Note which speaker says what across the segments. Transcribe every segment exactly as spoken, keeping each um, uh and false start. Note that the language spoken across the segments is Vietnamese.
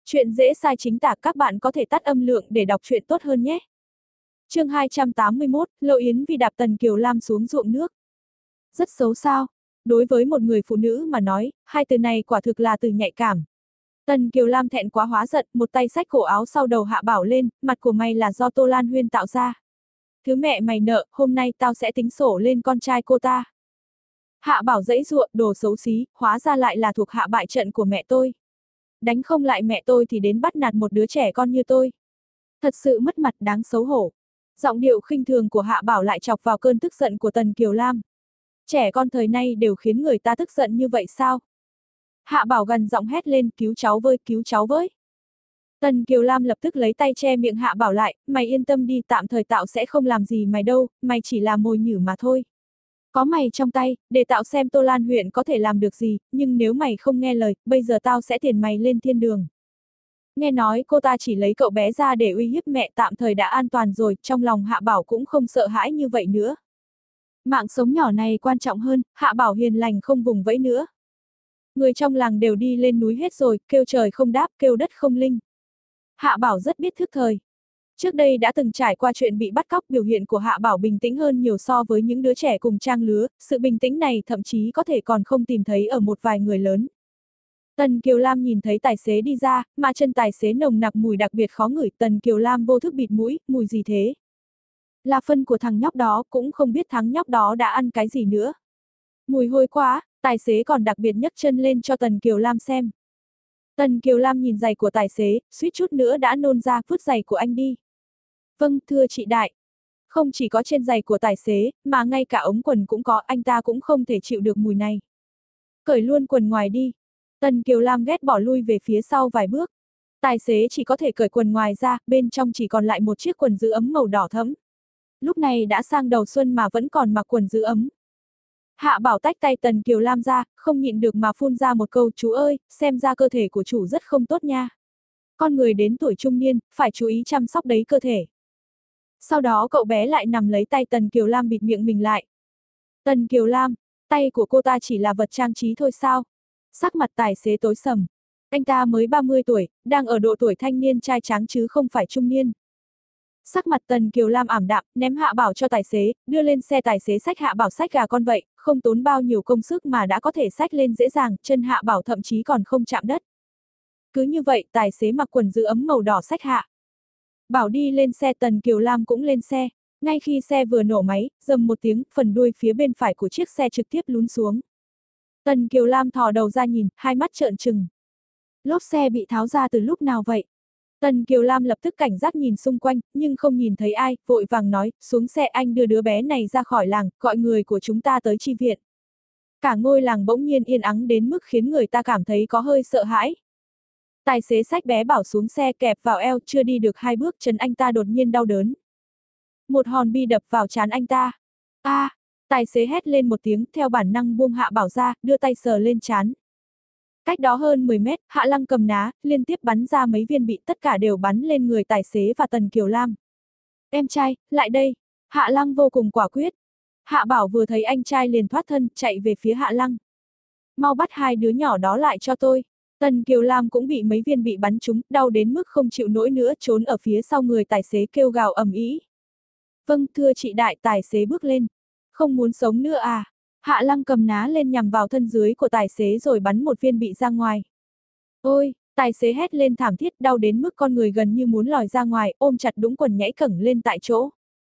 Speaker 1: Chuyện dễ sai chính tả, các bạn có thể tắt âm lượng để đọc truyện tốt hơn nhé. Chương hai trăm tám mươi mốt, Lộ Yến vì đạp Tần Kiều Lam xuống ruộng nước. Rất xấu sao? Đối với một người phụ nữ mà nói, hai từ này quả thực là từ nhạy cảm. Tần Kiều Lam thẹn quá hóa giận, một tay xách cổ áo sau đầu Hạ Bảo lên, mặt của mày là do Tô Lan Huyên tạo ra. Thứ mẹ mày nợ, hôm nay tao sẽ tính sổ lên con trai cô ta. Hạ Bảo giãy giụa, đồ xấu xí, hóa ra lại là thuộc hạ bại trận của mẹ tôi. Đánh không lại mẹ tôi thì đến bắt nạt một đứa trẻ con như tôi. Thật sự mất mặt, đáng xấu hổ. Giọng điệu khinh thường của Hạ Bảo lại chọc vào cơn tức giận của Tần Kiều Lam. Trẻ con thời nay đều khiến người ta tức giận như vậy sao? Hạ Bảo gần giọng hét lên, cứu cháu với, cứu cháu với. Tần Kiều Lam lập tức lấy tay che miệng Hạ Bảo lại, mày yên tâm đi, tạm thời tạo sẽ không làm gì mày đâu, mày chỉ là mồi nhử mà thôi. Có mày trong tay, để tạo xem Tô Lan huyện có thể làm được gì, nhưng nếu mày không nghe lời, bây giờ tao sẽ tiền mày lên thiên đường. Nghe nói cô ta chỉ lấy cậu bé ra để uy hiếp mẹ, tạm thời đã an toàn rồi, trong lòng Hạ Bảo cũng không sợ hãi như vậy nữa. Mạng sống nhỏ này quan trọng hơn, Hạ Bảo hiền lành không vùng vẫy nữa. Người trong làng đều đi lên núi hết rồi, kêu trời không đáp, kêu đất không linh. Hạ Bảo rất biết thức thời. Trước đây đã từng trải qua chuyện bị bắt cóc, biểu hiện của Hạ Bảo bình tĩnh hơn nhiều so với những đứa trẻ cùng trang lứa, sự bình tĩnh này thậm chí có thể còn không tìm thấy ở một vài người lớn. Tần Kiều Lam nhìn thấy tài xế đi ra, mà chân tài xế nồng nặc mùi đặc biệt khó ngửi, Tần Kiều Lam vô thức bịt mũi, mùi gì thế? Là phân của thằng nhóc đó, cũng không biết thằng nhóc đó đã ăn cái gì nữa. Mùi hôi quá, tài xế còn đặc biệt nhấc chân lên cho Tần Kiều Lam xem. Tần Kiều Lam nhìn giày của tài xế, suýt chút nữa đã nôn ra, vứt giày của anh đi. Vâng, thưa chị đại. Không chỉ có trên giày của tài xế, mà ngay cả ống quần cũng có, anh ta cũng không thể chịu được mùi này. Cởi luôn quần ngoài đi. Tần Kiều Lam ghét bỏ lui về phía sau vài bước. Tài xế chỉ có thể cởi quần ngoài ra, bên trong chỉ còn lại một chiếc quần giữ ấm màu đỏ thẫm. Lúc này đã sang đầu xuân mà vẫn còn mặc quần giữ ấm. Hạ Bảo tách tay Tần Kiều Lam ra, không nhịn được mà phun ra một câu, chú ơi, xem ra cơ thể của chủ rất không tốt nha. Con người đến tuổi trung niên, phải chú ý chăm sóc đấy cơ thể. Sau đó cậu bé lại nằm lấy tay Tần Kiều Lam bịt miệng mình lại. Tần Kiều Lam, tay của cô ta chỉ là vật trang trí thôi sao? Sắc mặt tài xế tối sầm. Anh ta mới ba mươi tuổi, đang ở độ tuổi thanh niên trai tráng chứ không phải trung niên. Sắc mặt Tần Kiều Lam ảm đạm, ném Hạ Bảo cho tài xế, đưa lên xe, tài xế xách Hạ Bảo xách gà con vậy, không tốn bao nhiêu công sức mà đã có thể xách lên dễ dàng, chân Hạ Bảo thậm chí còn không chạm đất. Cứ như vậy, tài xế mặc quần giữ ấm màu đỏ xách Hạ Bảo đi lên xe, Tần Kiều Lam cũng lên xe. Ngay khi xe vừa nổ máy, rầm một tiếng, phần đuôi phía bên phải của chiếc xe trực tiếp lún xuống. Tần Kiều Lam thò đầu ra nhìn, hai mắt trợn trừng. Lốp xe bị tháo ra từ lúc nào vậy? Tần Kiều Lam lập tức cảnh giác nhìn xung quanh, nhưng không nhìn thấy ai, vội vàng nói, xuống xe, anh đưa đứa bé này ra khỏi làng, gọi người của chúng ta tới chi viện. Cả ngôi làng bỗng nhiên yên ắng đến mức khiến người ta cảm thấy có hơi sợ hãi. Tài xế xách bé Bảo xuống xe, kẹp vào eo, chưa đi được hai bước chân anh ta đột nhiên đau đớn. Một hòn bi đập vào trán anh ta. A! À, tài xế hét lên một tiếng, theo bản năng buông Hạ Bảo ra, đưa tay sờ lên trán. Cách đó hơn mười mét, Hạ Lăng cầm ná, liên tiếp bắn ra mấy viên bị, tất cả đều bắn lên người tài xế và Tần Kiều Lam. Em trai, lại đây! Hạ Lăng vô cùng quả quyết. Hạ Bảo vừa thấy anh trai liền thoát thân, chạy về phía Hạ Lăng. Mau bắt hai đứa nhỏ đó lại cho tôi. Tần Kiều Lam cũng bị mấy viên bị bắn trúng, đau đến mức không chịu nổi nữa, trốn ở phía sau người tài xế kêu gào ầm ĩ. Vâng, thưa chị đại, tài xế bước lên. Không muốn sống nữa à? Hạ Lăng cầm ná lên nhằm vào thân dưới của tài xế rồi bắn một viên bị ra ngoài. Ôi, tài xế hét lên thảm thiết, đau đến mức con người gần như muốn lòi ra ngoài, ôm chặt đũng quần nhảy cẫng lên tại chỗ.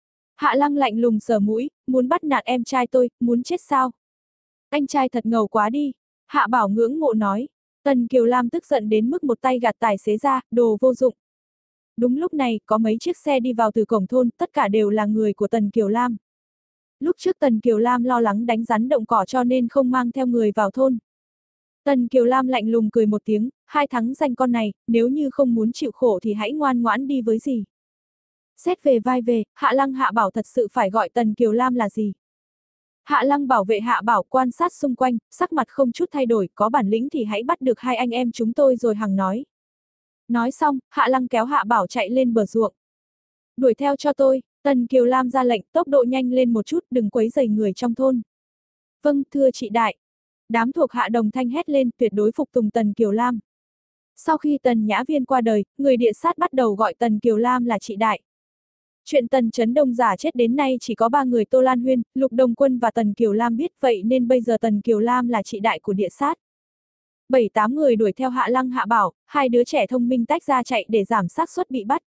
Speaker 1: Hạ Lăng lạnh lùng sờ mũi, muốn bắt nạt em trai tôi, muốn chết sao? Anh trai thật ngầu quá đi. Hạ Bảo ngưỡng mộ nói. Tần Kiều Lam tức giận đến mức một tay gạt tài xế ra, đồ vô dụng. Đúng lúc này, có mấy chiếc xe đi vào từ cổng thôn, tất cả đều là người của Tần Kiều Lam. Lúc trước Tần Kiều Lam lo lắng đánh rắn động cỏ cho nên không mang theo người vào thôn. Tần Kiều Lam lạnh lùng cười một tiếng, hai thắng danh con này, nếu như không muốn chịu khổ thì hãy ngoan ngoãn đi với dì. Xét về vai về, Hạ Lăng Hạ Bảo thật sự phải gọi Tần Kiều Lam là gì? Hạ Lăng bảo vệ Hạ Bảo quan sát xung quanh, sắc mặt không chút thay đổi, có bản lĩnh thì hãy bắt được hai anh em chúng tôi rồi hằng nói. Nói xong, Hạ Lăng kéo Hạ Bảo chạy lên bờ ruộng. Đuổi theo cho tôi, Tần Kiều Lam ra lệnh, tốc độ nhanh lên một chút, đừng quấy rầy người trong thôn. Vâng, thưa chị đại. Đám thuộc hạ đồng thanh hét lên, tuyệt đối phục tùng Tần Kiều Lam. Sau khi Tần Nhã Viên qua đời, người địa sát bắt đầu gọi Tần Kiều Lam là chị đại. Chuyện Tần Chấn Đông giả chết đến nay chỉ có ba người Tô Lan Huyên, Lục Đồng Quân và Tần Kiều Lam biết, vậy nên bây giờ Tần Kiều Lam là chị đại của địa sát. Bảy tám người đuổi theo Hạ Lăng Hạ Bảo, hai đứa trẻ thông minh tách ra chạy để giảm xác suất bị bắt.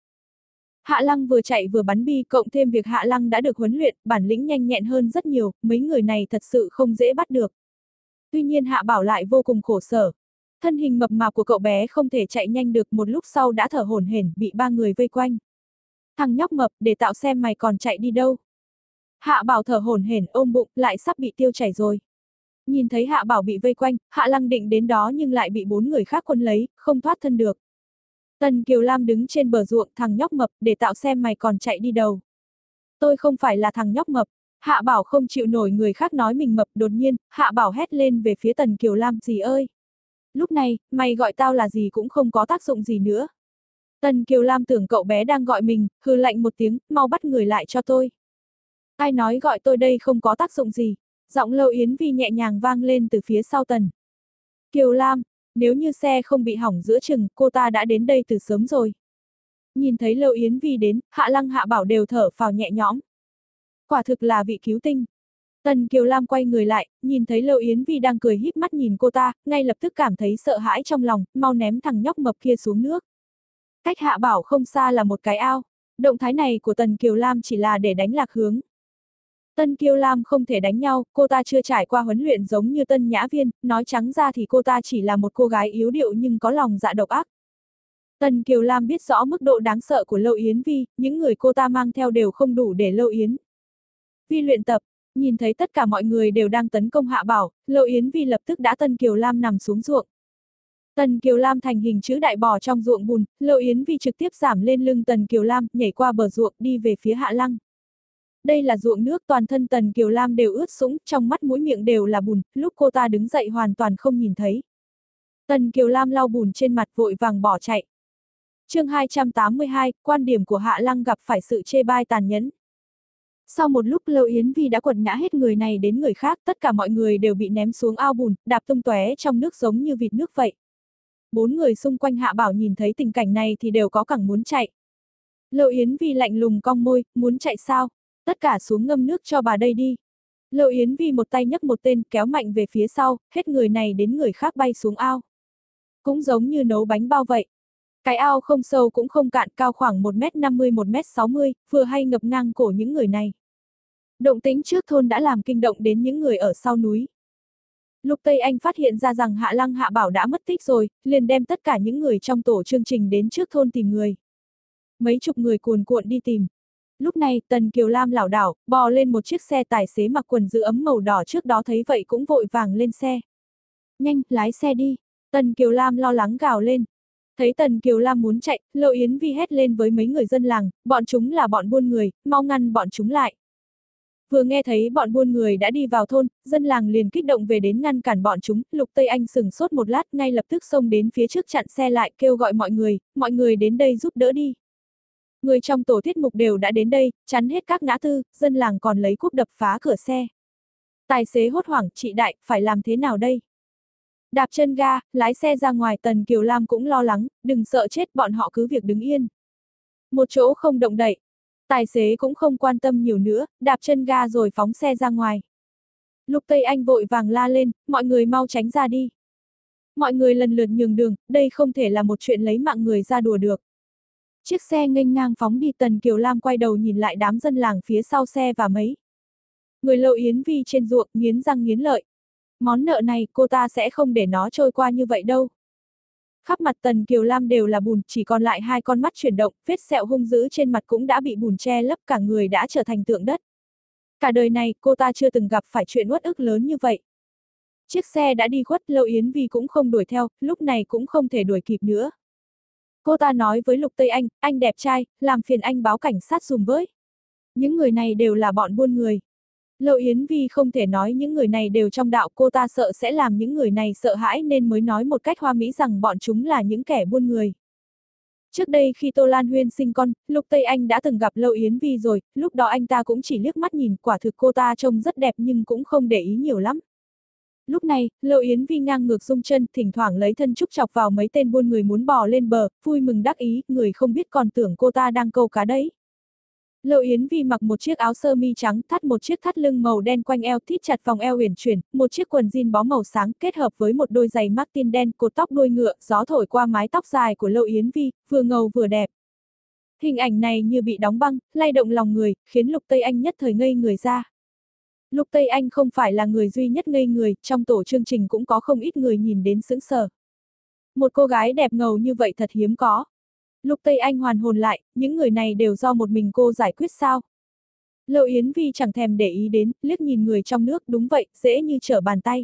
Speaker 1: Hạ Lăng vừa chạy vừa bắn bi, cộng thêm việc Hạ Lăng đã được huấn luyện, bản lĩnh nhanh nhẹn hơn rất nhiều, mấy người này thật sự không dễ bắt được. Tuy nhiên Hạ Bảo lại vô cùng khổ sở. Thân hình mập mạp của cậu bé không thể chạy nhanh được, một lúc sau đã thở hổn hển, bị ba người vây quanh. Thằng nhóc mập, để tạo xem mày còn chạy đi đâu. Hạ Bảo thở hổn hển ôm bụng, lại sắp bị tiêu chảy rồi. Nhìn thấy Hạ Bảo bị vây quanh, Hạ Lăng định đến đó nhưng lại bị bốn người khác quấn lấy, không thoát thân được. Tần Kiều Lam đứng trên bờ ruộng, thằng nhóc mập, để tạo xem mày còn chạy đi đâu. Tôi không phải là thằng nhóc mập. Hạ Bảo không chịu nổi người khác nói mình mập, đột nhiên, Hạ Bảo hét lên về phía Tần Kiều Lam, dì ơi. Lúc này, mày gọi tao là gì cũng không có tác dụng gì nữa. Tần Kiều Lam tưởng cậu bé đang gọi mình, hừ lạnh một tiếng, mau bắt người lại cho tôi. Ai nói gọi tôi đây không có tác dụng gì. Giọng Lâu Yến Vi nhẹ nhàng vang lên từ phía sau Tần Kiều Lam, nếu như xe không bị hỏng giữa chừng, cô ta đã đến đây từ sớm rồi. Nhìn thấy Lâu Yến Vi đến, Hạ Lăng Hạ Bảo đều thở phào nhẹ nhõm. Quả thực là vị cứu tinh. Tần Kiều Lam quay người lại, nhìn thấy Lâu Yến Vi đang cười híp mắt nhìn cô ta, ngay lập tức cảm thấy sợ hãi trong lòng, mau ném thằng nhóc mập kia xuống nước. Cách Hạ Bảo không xa là một cái ao. Động thái này của Tần Kiều Lam chỉ là để đánh lạc hướng. Tần Kiều Lam không thể đánh nhau, cô ta chưa trải qua huấn luyện giống như Tân Nhã Viên, nói trắng ra thì cô ta chỉ là một cô gái yếu điệu nhưng có lòng dạ độc ác. Tần Kiều Lam biết rõ mức độ đáng sợ của Lâu Yến Vi, những người cô ta mang theo đều không đủ để Lâu Yến Vi luyện tập. Nhìn thấy tất cả mọi người đều đang tấn công Hạ Bảo, Lâu Yến Vi lập tức đã Tần Kiều Lam nằm xuống ruộng. Tần Kiều Lam thành hình chữ đại bò trong ruộng bùn, Lâu Yến Vi trực tiếp giảm lên lưng Tần Kiều Lam, nhảy qua bờ ruộng đi về phía Hạ Lăng. Đây là ruộng nước, toàn thân Tần Kiều Lam đều ướt sũng, trong mắt mũi miệng đều là bùn, lúc cô ta đứng dậy hoàn toàn không nhìn thấy. Tần Kiều Lam lau bùn trên mặt vội vàng bỏ chạy. Chương hai trăm tám mươi hai, quan điểm của Hạ Lăng gặp phải sự chê bai tàn nhẫn. Sau một lúc Lâu Yến Vi đã quật ngã hết người này đến người khác, tất cả mọi người đều bị ném xuống ao bùn, đạp tung tóe trong nước giống như vịt nước vậy. Bốn người xung quanh Hạ Bảo nhìn thấy tình cảnh này thì đều có cẳng muốn chạy. Lâu Yến Vi lạnh lùng cong môi, muốn chạy sao? Tất cả xuống ngâm nước cho bà đây đi. Lâu Yến Vi một tay nhấc một tên kéo mạnh về phía sau, hết người này đến người khác bay xuống ao. Cũng giống như nấu bánh bao vậy. Cái ao không sâu cũng không cạn, cao khoảng một mét năm mươi một mét sáu mươi, vừa hay ngập ngang cổ những người này. Động tĩnh trước thôn đã làm kinh động đến những người ở sau núi. Lục Tây Anh phát hiện ra rằng Hạ Lăng Hạ Bảo đã mất tích rồi, liền đem tất cả những người trong tổ chương trình đến trước thôn tìm người. Mấy chục người cuồn cuộn đi tìm. Lúc này, Tần Kiều Lam lảo đảo, bò lên một chiếc xe, tài xế mặc quần giữ ấm màu đỏ trước đó thấy vậy cũng vội vàng lên xe. Nhanh, lái xe đi. Tần Kiều Lam lo lắng gào lên. Thấy Tần Kiều Lam muốn chạy, Lâu Yến Vi hét lên với mấy người dân làng, bọn chúng là bọn buôn người, mau ngăn bọn chúng lại. Vừa nghe thấy bọn buôn người đã đi vào thôn, dân làng liền kích động về đến ngăn cản bọn chúng, Lục Tây Anh sừng sốt một lát, ngay lập tức xông đến phía trước chặn xe lại, kêu gọi mọi người, mọi người đến đây giúp đỡ đi. Người trong tổ tiết mục đều đã đến đây, chắn hết các ngã tư, dân làng còn lấy cuốc đập phá cửa xe. Tài xế hốt hoảng, chị đại, phải làm thế nào đây? Đạp chân ga, lái xe ra ngoài. Tần Kiều Lam cũng lo lắng, đừng sợ chết, bọn họ cứ việc đứng yên. Một chỗ không động đậy. Tài xế cũng không quan tâm nhiều nữa, đạp chân ga rồi phóng xe ra ngoài. Lục Tây Anh vội vàng la lên, mọi người mau tránh ra đi. Mọi người lần lượt nhường đường, đây không thể là một chuyện lấy mạng người ra đùa được. Chiếc xe nghênh ngang phóng đi, Tần Kiều Lam quay đầu nhìn lại đám dân làng phía sau xe và mấy người Lâu Yến Vi trên ruộng, nghiến răng nghiến lợi. Món nợ này, cô ta sẽ không để nó trôi qua như vậy đâu. Khắp mặt Tần Kiều Lam đều là bùn, chỉ còn lại hai con mắt chuyển động, vết sẹo hung dữ trên mặt cũng đã bị bùn che lấp, cả người đã trở thành tượng đất. Cả đời này, cô ta chưa từng gặp phải chuyện uất ức lớn như vậy. Chiếc xe đã đi khuất, Lâu Yến Vi cũng không đuổi theo, lúc này cũng không thể đuổi kịp nữa. Cô ta nói với Lục Tây Anh, anh đẹp trai, làm phiền anh báo cảnh sát dùm với. Những người này đều là bọn buôn người. Lâu Yến Vi không thể nói những người này đều trong đạo, cô ta sợ sẽ làm những người này sợ hãi nên mới nói một cách hoa mỹ rằng bọn chúng là những kẻ buôn người. Trước đây khi Tô Lan Huyên sinh con, Lục Tây Anh đã từng gặp Lâu Yến Vi rồi, lúc đó anh ta cũng chỉ liếc mắt nhìn, quả thực cô ta trông rất đẹp nhưng cũng không để ý nhiều lắm. Lúc này, Lâu Yến Vi ngang ngược rung chân, thỉnh thoảng lấy thân trúc chọc vào mấy tên buôn người muốn bò lên bờ, vui mừng đắc ý, người không biết còn tưởng cô ta đang câu cá đấy. Lâu Yến Vi mặc một chiếc áo sơ mi trắng, thắt một chiếc thắt lưng màu đen quanh eo, thít chặt vòng eo uyển chuyển, một chiếc quần jean bó màu sáng kết hợp với một đôi giày Martin đen, cột tóc đuôi ngựa, gió thổi qua mái tóc dài của Lâu Yến Vi, vừa ngầu vừa đẹp. Hình ảnh này như bị đóng băng, lay động lòng người, khiến Lục Tây Anh nhất thời ngây người ra. Lục Tây Anh không phải là người duy nhất ngây người, trong tổ chương trình cũng có không ít người nhìn đến sững sờ. Một cô gái đẹp ngầu như vậy thật hiếm có. Lục Tây Anh hoàn hồn lại, những người này đều do một mình cô giải quyết sao? Lâu Yến Vi chẳng thèm để ý đến, liếc nhìn người trong nước, đúng vậy, dễ như trở bàn tay.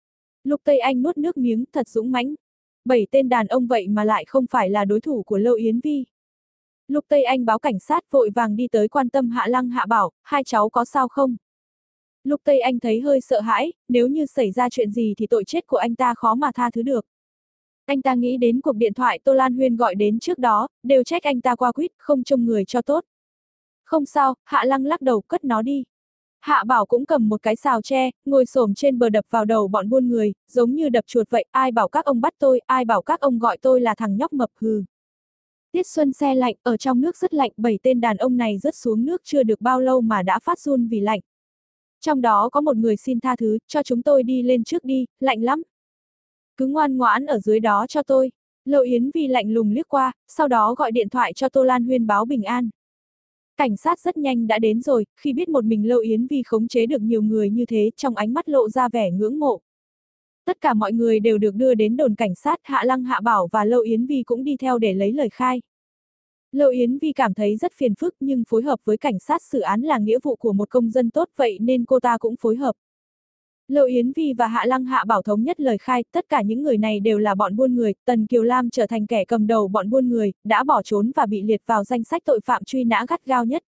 Speaker 1: Lục Tây Anh nuốt nước miếng, thật dũng mãnh. Bảy tên đàn ông vậy mà lại không phải là đối thủ của Lâu Yến Vi. Lục Tây Anh báo cảnh sát, vội vàng đi tới quan tâm Hạ Lăng Hạ Bảo, hai cháu có sao không? Lục Tây Anh thấy hơi sợ hãi, nếu như xảy ra chuyện gì thì tội chết của anh ta khó mà tha thứ được. Anh ta nghĩ đến cuộc điện thoại Tô Lan Huyên gọi đến trước đó, đều trách anh ta qua quýt, không trông người cho tốt. Không sao, Hạ Lăng lắc đầu, cất nó đi. Hạ Bảo cũng cầm một cái xào tre, ngồi xổm trên bờ đập vào đầu bọn buôn người, giống như đập chuột vậy, ai bảo các ông bắt tôi, ai bảo các ông gọi tôi là thằng nhóc mập hừ. Tiết xuân se lạnh, ở trong nước rất lạnh, bảy tên đàn ông này rớt xuống nước chưa được bao lâu mà đã phát run vì lạnh. Trong đó có một người xin tha thứ, cho chúng tôi đi lên trước đi, lạnh lắm. Cứ ngoan ngoãn ở dưới đó cho tôi. Lâu Yến Vi lạnh lùng liếc qua, sau đó gọi điện thoại cho Tô Lan Huyên báo bình an. Cảnh sát rất nhanh đã đến rồi, khi biết một mình Lâu Yến Vi khống chế được nhiều người như thế, trong ánh mắt lộ ra vẻ ngưỡng mộ. Tất cả mọi người đều được đưa đến đồn cảnh sát, Hạ Lăng Hạ Bảo và Lâu Yến Vi cũng đi theo để lấy lời khai. Lâu Yến Vi cảm thấy rất phiền phức nhưng phối hợp với cảnh sát xử án là nghĩa vụ của một công dân tốt vậy nên cô ta cũng phối hợp. Lâu Yến Vi và Hạ Lăng Hạ Bảo thống nhất lời khai, tất cả những người này đều là bọn buôn người, Tần Kiều Lam trở thành kẻ cầm đầu bọn buôn người, đã bỏ trốn và bị liệt vào danh sách tội phạm truy nã gắt gao nhất.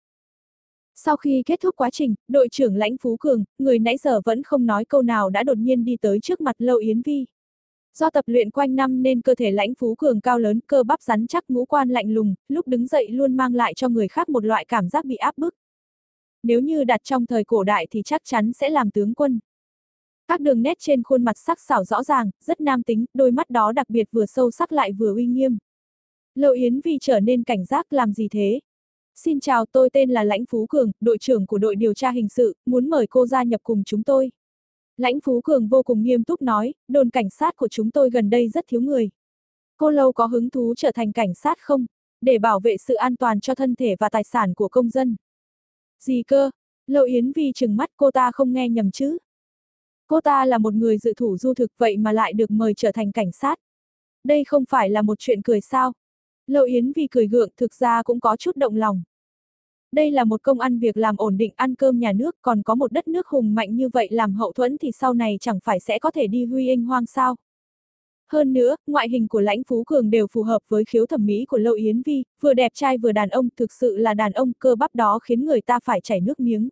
Speaker 1: Sau khi kết thúc quá trình, đội trưởng Lãnh Phú Cường, người nãy giờ vẫn không nói câu nào đã đột nhiên đi tới trước mặt Lâu Yến Vi. Do tập luyện quanh năm nên cơ thể Lãnh Phú Cường cao lớn, cơ bắp rắn chắc, ngũ quan lạnh lùng, lúc đứng dậy luôn mang lại cho người khác một loại cảm giác bị áp bức. Nếu như đặt trong thời cổ đại thì chắc chắn sẽ làm tướng quân. Các đường nét trên khuôn mặt sắc sảo rõ ràng, rất nam tính, đôi mắt đó đặc biệt vừa sâu sắc lại vừa uy nghiêm. Lâu Yến Vi trở nên cảnh giác, làm gì thế? Xin chào, tôi tên là Lãnh Phú Cường, đội trưởng của đội điều tra hình sự, muốn mời cô gia nhập cùng chúng tôi. Lãnh Phú Cường vô cùng nghiêm túc nói, đồn cảnh sát của chúng tôi gần đây rất thiếu người. Cô Lâu có hứng thú trở thành cảnh sát không? Để bảo vệ sự an toàn cho thân thể và tài sản của công dân. Gì cơ? Lâu Yến Vi trừng mắt, cô ta không nghe nhầm chứ? Cô ta là một người dự thủ du thực vậy mà lại được mời trở thành cảnh sát. Đây không phải là một chuyện cười sao? Lâu Yến Vi cười gượng, thực ra cũng có chút động lòng. Đây là một công ăn việc làm ổn định, ăn cơm nhà nước, còn có một đất nước hùng mạnh như vậy làm hậu thuẫn thì sau này chẳng phải sẽ có thể đi huy anh hoang sao? Hơn nữa, ngoại hình của Lãnh Phú Cường đều phù hợp với khiếu thẩm mỹ của Lâu Yến Vi, vừa đẹp trai vừa đàn ông, thực sự là đàn ông, cơ bắp đó khiến người ta phải chảy nước miếng.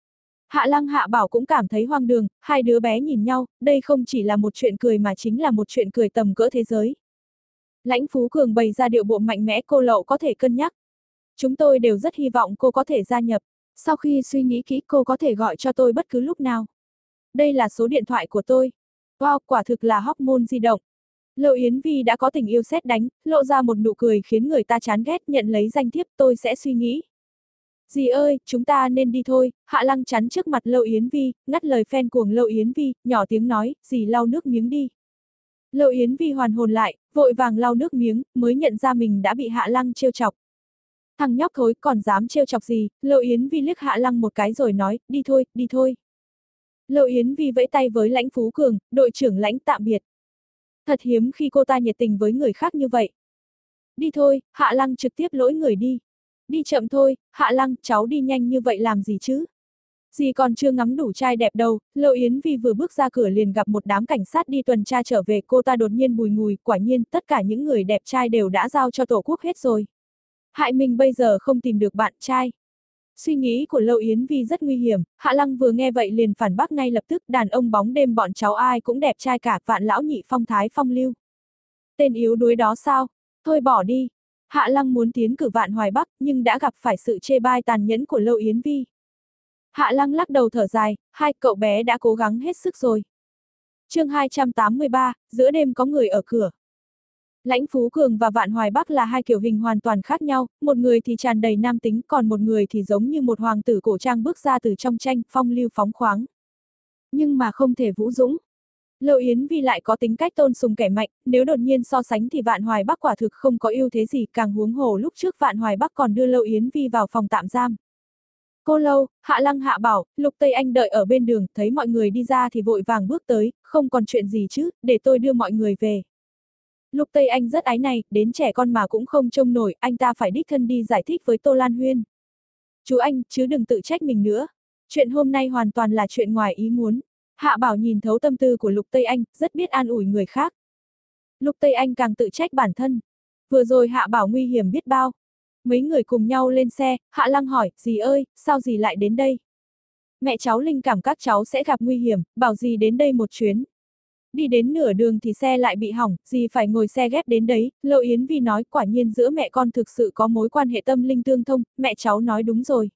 Speaker 1: Hạ Lăng Hạ Bảo cũng cảm thấy hoang đường, hai đứa bé nhìn nhau, đây không chỉ là một chuyện cười mà chính là một chuyện cười tầm cỡ thế giới. Lãnh Phú Cường bày ra điệu bộ mạnh mẽ, cô Lậu có thể cân nhắc. Chúng tôi đều rất hy vọng cô có thể gia nhập. Sau khi suy nghĩ kỹ, cô có thể gọi cho tôi bất cứ lúc nào. Đây là số điện thoại của tôi. Wow, quả thực là hormone di động. Lâu Yến Vi đã có tình yêu sét đánh, lộ ra một nụ cười khiến người ta chán ghét, nhận lấy danh thiếp, tôi sẽ suy nghĩ. Dì ơi, chúng ta nên đi thôi. Hạ Lăng chắn trước mặt Lâu Yến Vi, ngắt lời fan cuồng Lâu Yến Vi, nhỏ tiếng nói, dì lau nước miếng đi. Lâu Yến Vi hoàn hồn lại, vội vàng lau nước miếng, mới nhận ra mình đã bị Hạ Lăng trêu chọc. Thằng nhóc thối còn dám trêu chọc gì? Lâu Yến Vi liếc Hạ Lăng một cái rồi nói, đi thôi, đi thôi. Lâu Yến Vi vẫy tay với Lãnh Phú Cường, đội trưởng Lãnh tạm biệt. Thật hiếm khi cô ta nhiệt tình với người khác như vậy. Đi thôi, Hạ Lăng trực tiếp lỗi người đi. Đi chậm thôi, Hạ Lăng, cháu đi nhanh như vậy làm gì chứ? Dì còn chưa ngắm đủ trai đẹp đâu. Lâu Yến Vi vừa bước ra cửa liền gặp một đám cảnh sát đi tuần tra trở về, cô ta đột nhiên bùi ngùi, quả nhiên, tất cả những người đẹp trai đều đã giao cho tổ quốc hết rồi. Hại mình bây giờ không tìm được bạn trai. Suy nghĩ của Lâu Yến Vi rất nguy hiểm, Hạ Lăng vừa nghe vậy liền phản bác ngay lập tức, đàn ông bóng đêm bọn cháu ai cũng đẹp trai cả, Vạn lão nhị phong thái phong lưu. Tên yếu đuối đó sao? Thôi bỏ đi. Hạ Lăng muốn tiến cử Vạn Hoài Bắc, nhưng đã gặp phải sự chê bai tàn nhẫn của Lâu Yến Vi. Hạ Lăng lắc đầu thở dài, hai cậu bé đã cố gắng hết sức rồi. Chương hai trăm tám mươi ba, giữa đêm có người ở cửa. Lãnh Phú Cường và Vạn Hoài Bắc là hai kiểu hình hoàn toàn khác nhau, một người thì tràn đầy nam tính, còn một người thì giống như một hoàng tử cổ trang bước ra từ trong tranh, phong lưu phóng khoáng. Nhưng mà không thể vũ dũng. Lâu Yến Vi lại có tính cách tôn sùng kẻ mạnh, nếu đột nhiên so sánh thì Vạn Hoài Bắc quả thực không có ưu thế gì, càng huống hồ lúc trước Vạn Hoài Bắc còn đưa Lâu Yến Vi vào phòng tạm giam. Cô Lâu, Hạ Lăng Hạ Bảo, Lục Tây Anh đợi ở bên đường, thấy mọi người đi ra thì vội vàng bước tới, không còn chuyện gì chứ, để tôi đưa mọi người về. Lục Tây Anh rất ái này, đến trẻ con mà cũng không trông nổi, anh ta phải đích thân đi giải thích với Tô Lan Huyên. Chú anh, chứ đừng tự trách mình nữa. Chuyện hôm nay hoàn toàn là chuyện ngoài ý muốn. Hạ Bảo nhìn thấu tâm tư của Lục Tây Anh, rất biết an ủi người khác. Lục Tây Anh càng tự trách bản thân. Vừa rồi Hạ Bảo nguy hiểm biết bao. Mấy người cùng nhau lên xe, Hạ Lăng hỏi, dì ơi, sao dì lại đến đây? Mẹ cháu linh cảm các cháu sẽ gặp nguy hiểm, bảo dì đến đây một chuyến. Đi đến nửa đường thì xe lại bị hỏng, dì phải ngồi xe ghép đến đấy, Lâu Yến Vi nói quả nhiên giữa mẹ con thực sự có mối quan hệ tâm linh tương thông, mẹ cháu nói đúng rồi.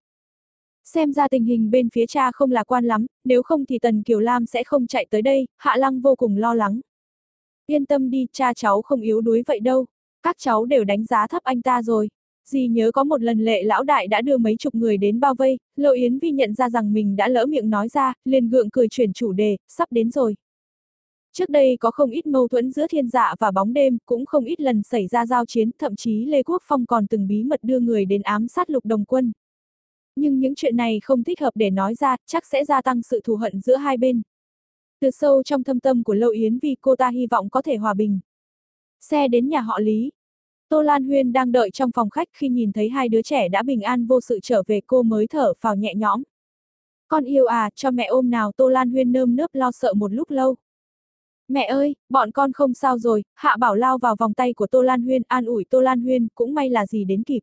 Speaker 1: Xem ra tình hình bên phía cha không lạc quan lắm, nếu không thì Tần Kiều Lam sẽ không chạy tới đây, Hạ Lăng vô cùng lo lắng. Yên tâm đi, cha cháu không yếu đuối vậy đâu, các cháu đều đánh giá thấp anh ta rồi. Dì nhớ có một lần Lệ lão đại đã đưa mấy chục người đến bao vây, Lâu Yến Vi nhận ra rằng mình đã lỡ miệng nói ra, liền gượng cười chuyển chủ đề, sắp đến rồi. Trước đây có không ít mâu thuẫn giữa Thiên Dạ và Bóng Đêm, cũng không ít lần xảy ra giao chiến, thậm chí Lê Quốc Phong còn từng bí mật đưa người đến ám sát Lục Đồng Quân. Nhưng những chuyện này không thích hợp để nói ra, chắc sẽ gia tăng sự thù hận giữa hai bên. Từ sâu trong thâm tâm của Lâu Yến Vi, cô ta hy vọng có thể hòa bình. Xe đến nhà họ Lý. Tô Lan Huyên đang đợi trong phòng khách, khi nhìn thấy hai đứa trẻ đã bình an vô sự trở về cô mới thở phào nhẹ nhõm. Con yêu à, cho mẹ ôm nào. Tô Lan Huyên nơm nớp lo sợ một lúc lâu. Mẹ ơi, bọn con không sao rồi. Hạ Bảo lao vào vòng tay của Tô Lan Huyên, an ủi Tô Lan Huyên, cũng may là dì đến kịp.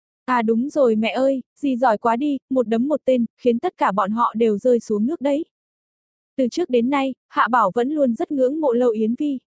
Speaker 1: À đúng rồi mẹ ơi, dì giỏi quá đi, một đấm một tên, khiến tất cả bọn họ đều rơi xuống nước đấy. Từ trước đến nay, Hạ Bảo vẫn luôn rất ngưỡng mộ Lâu Yến Vi.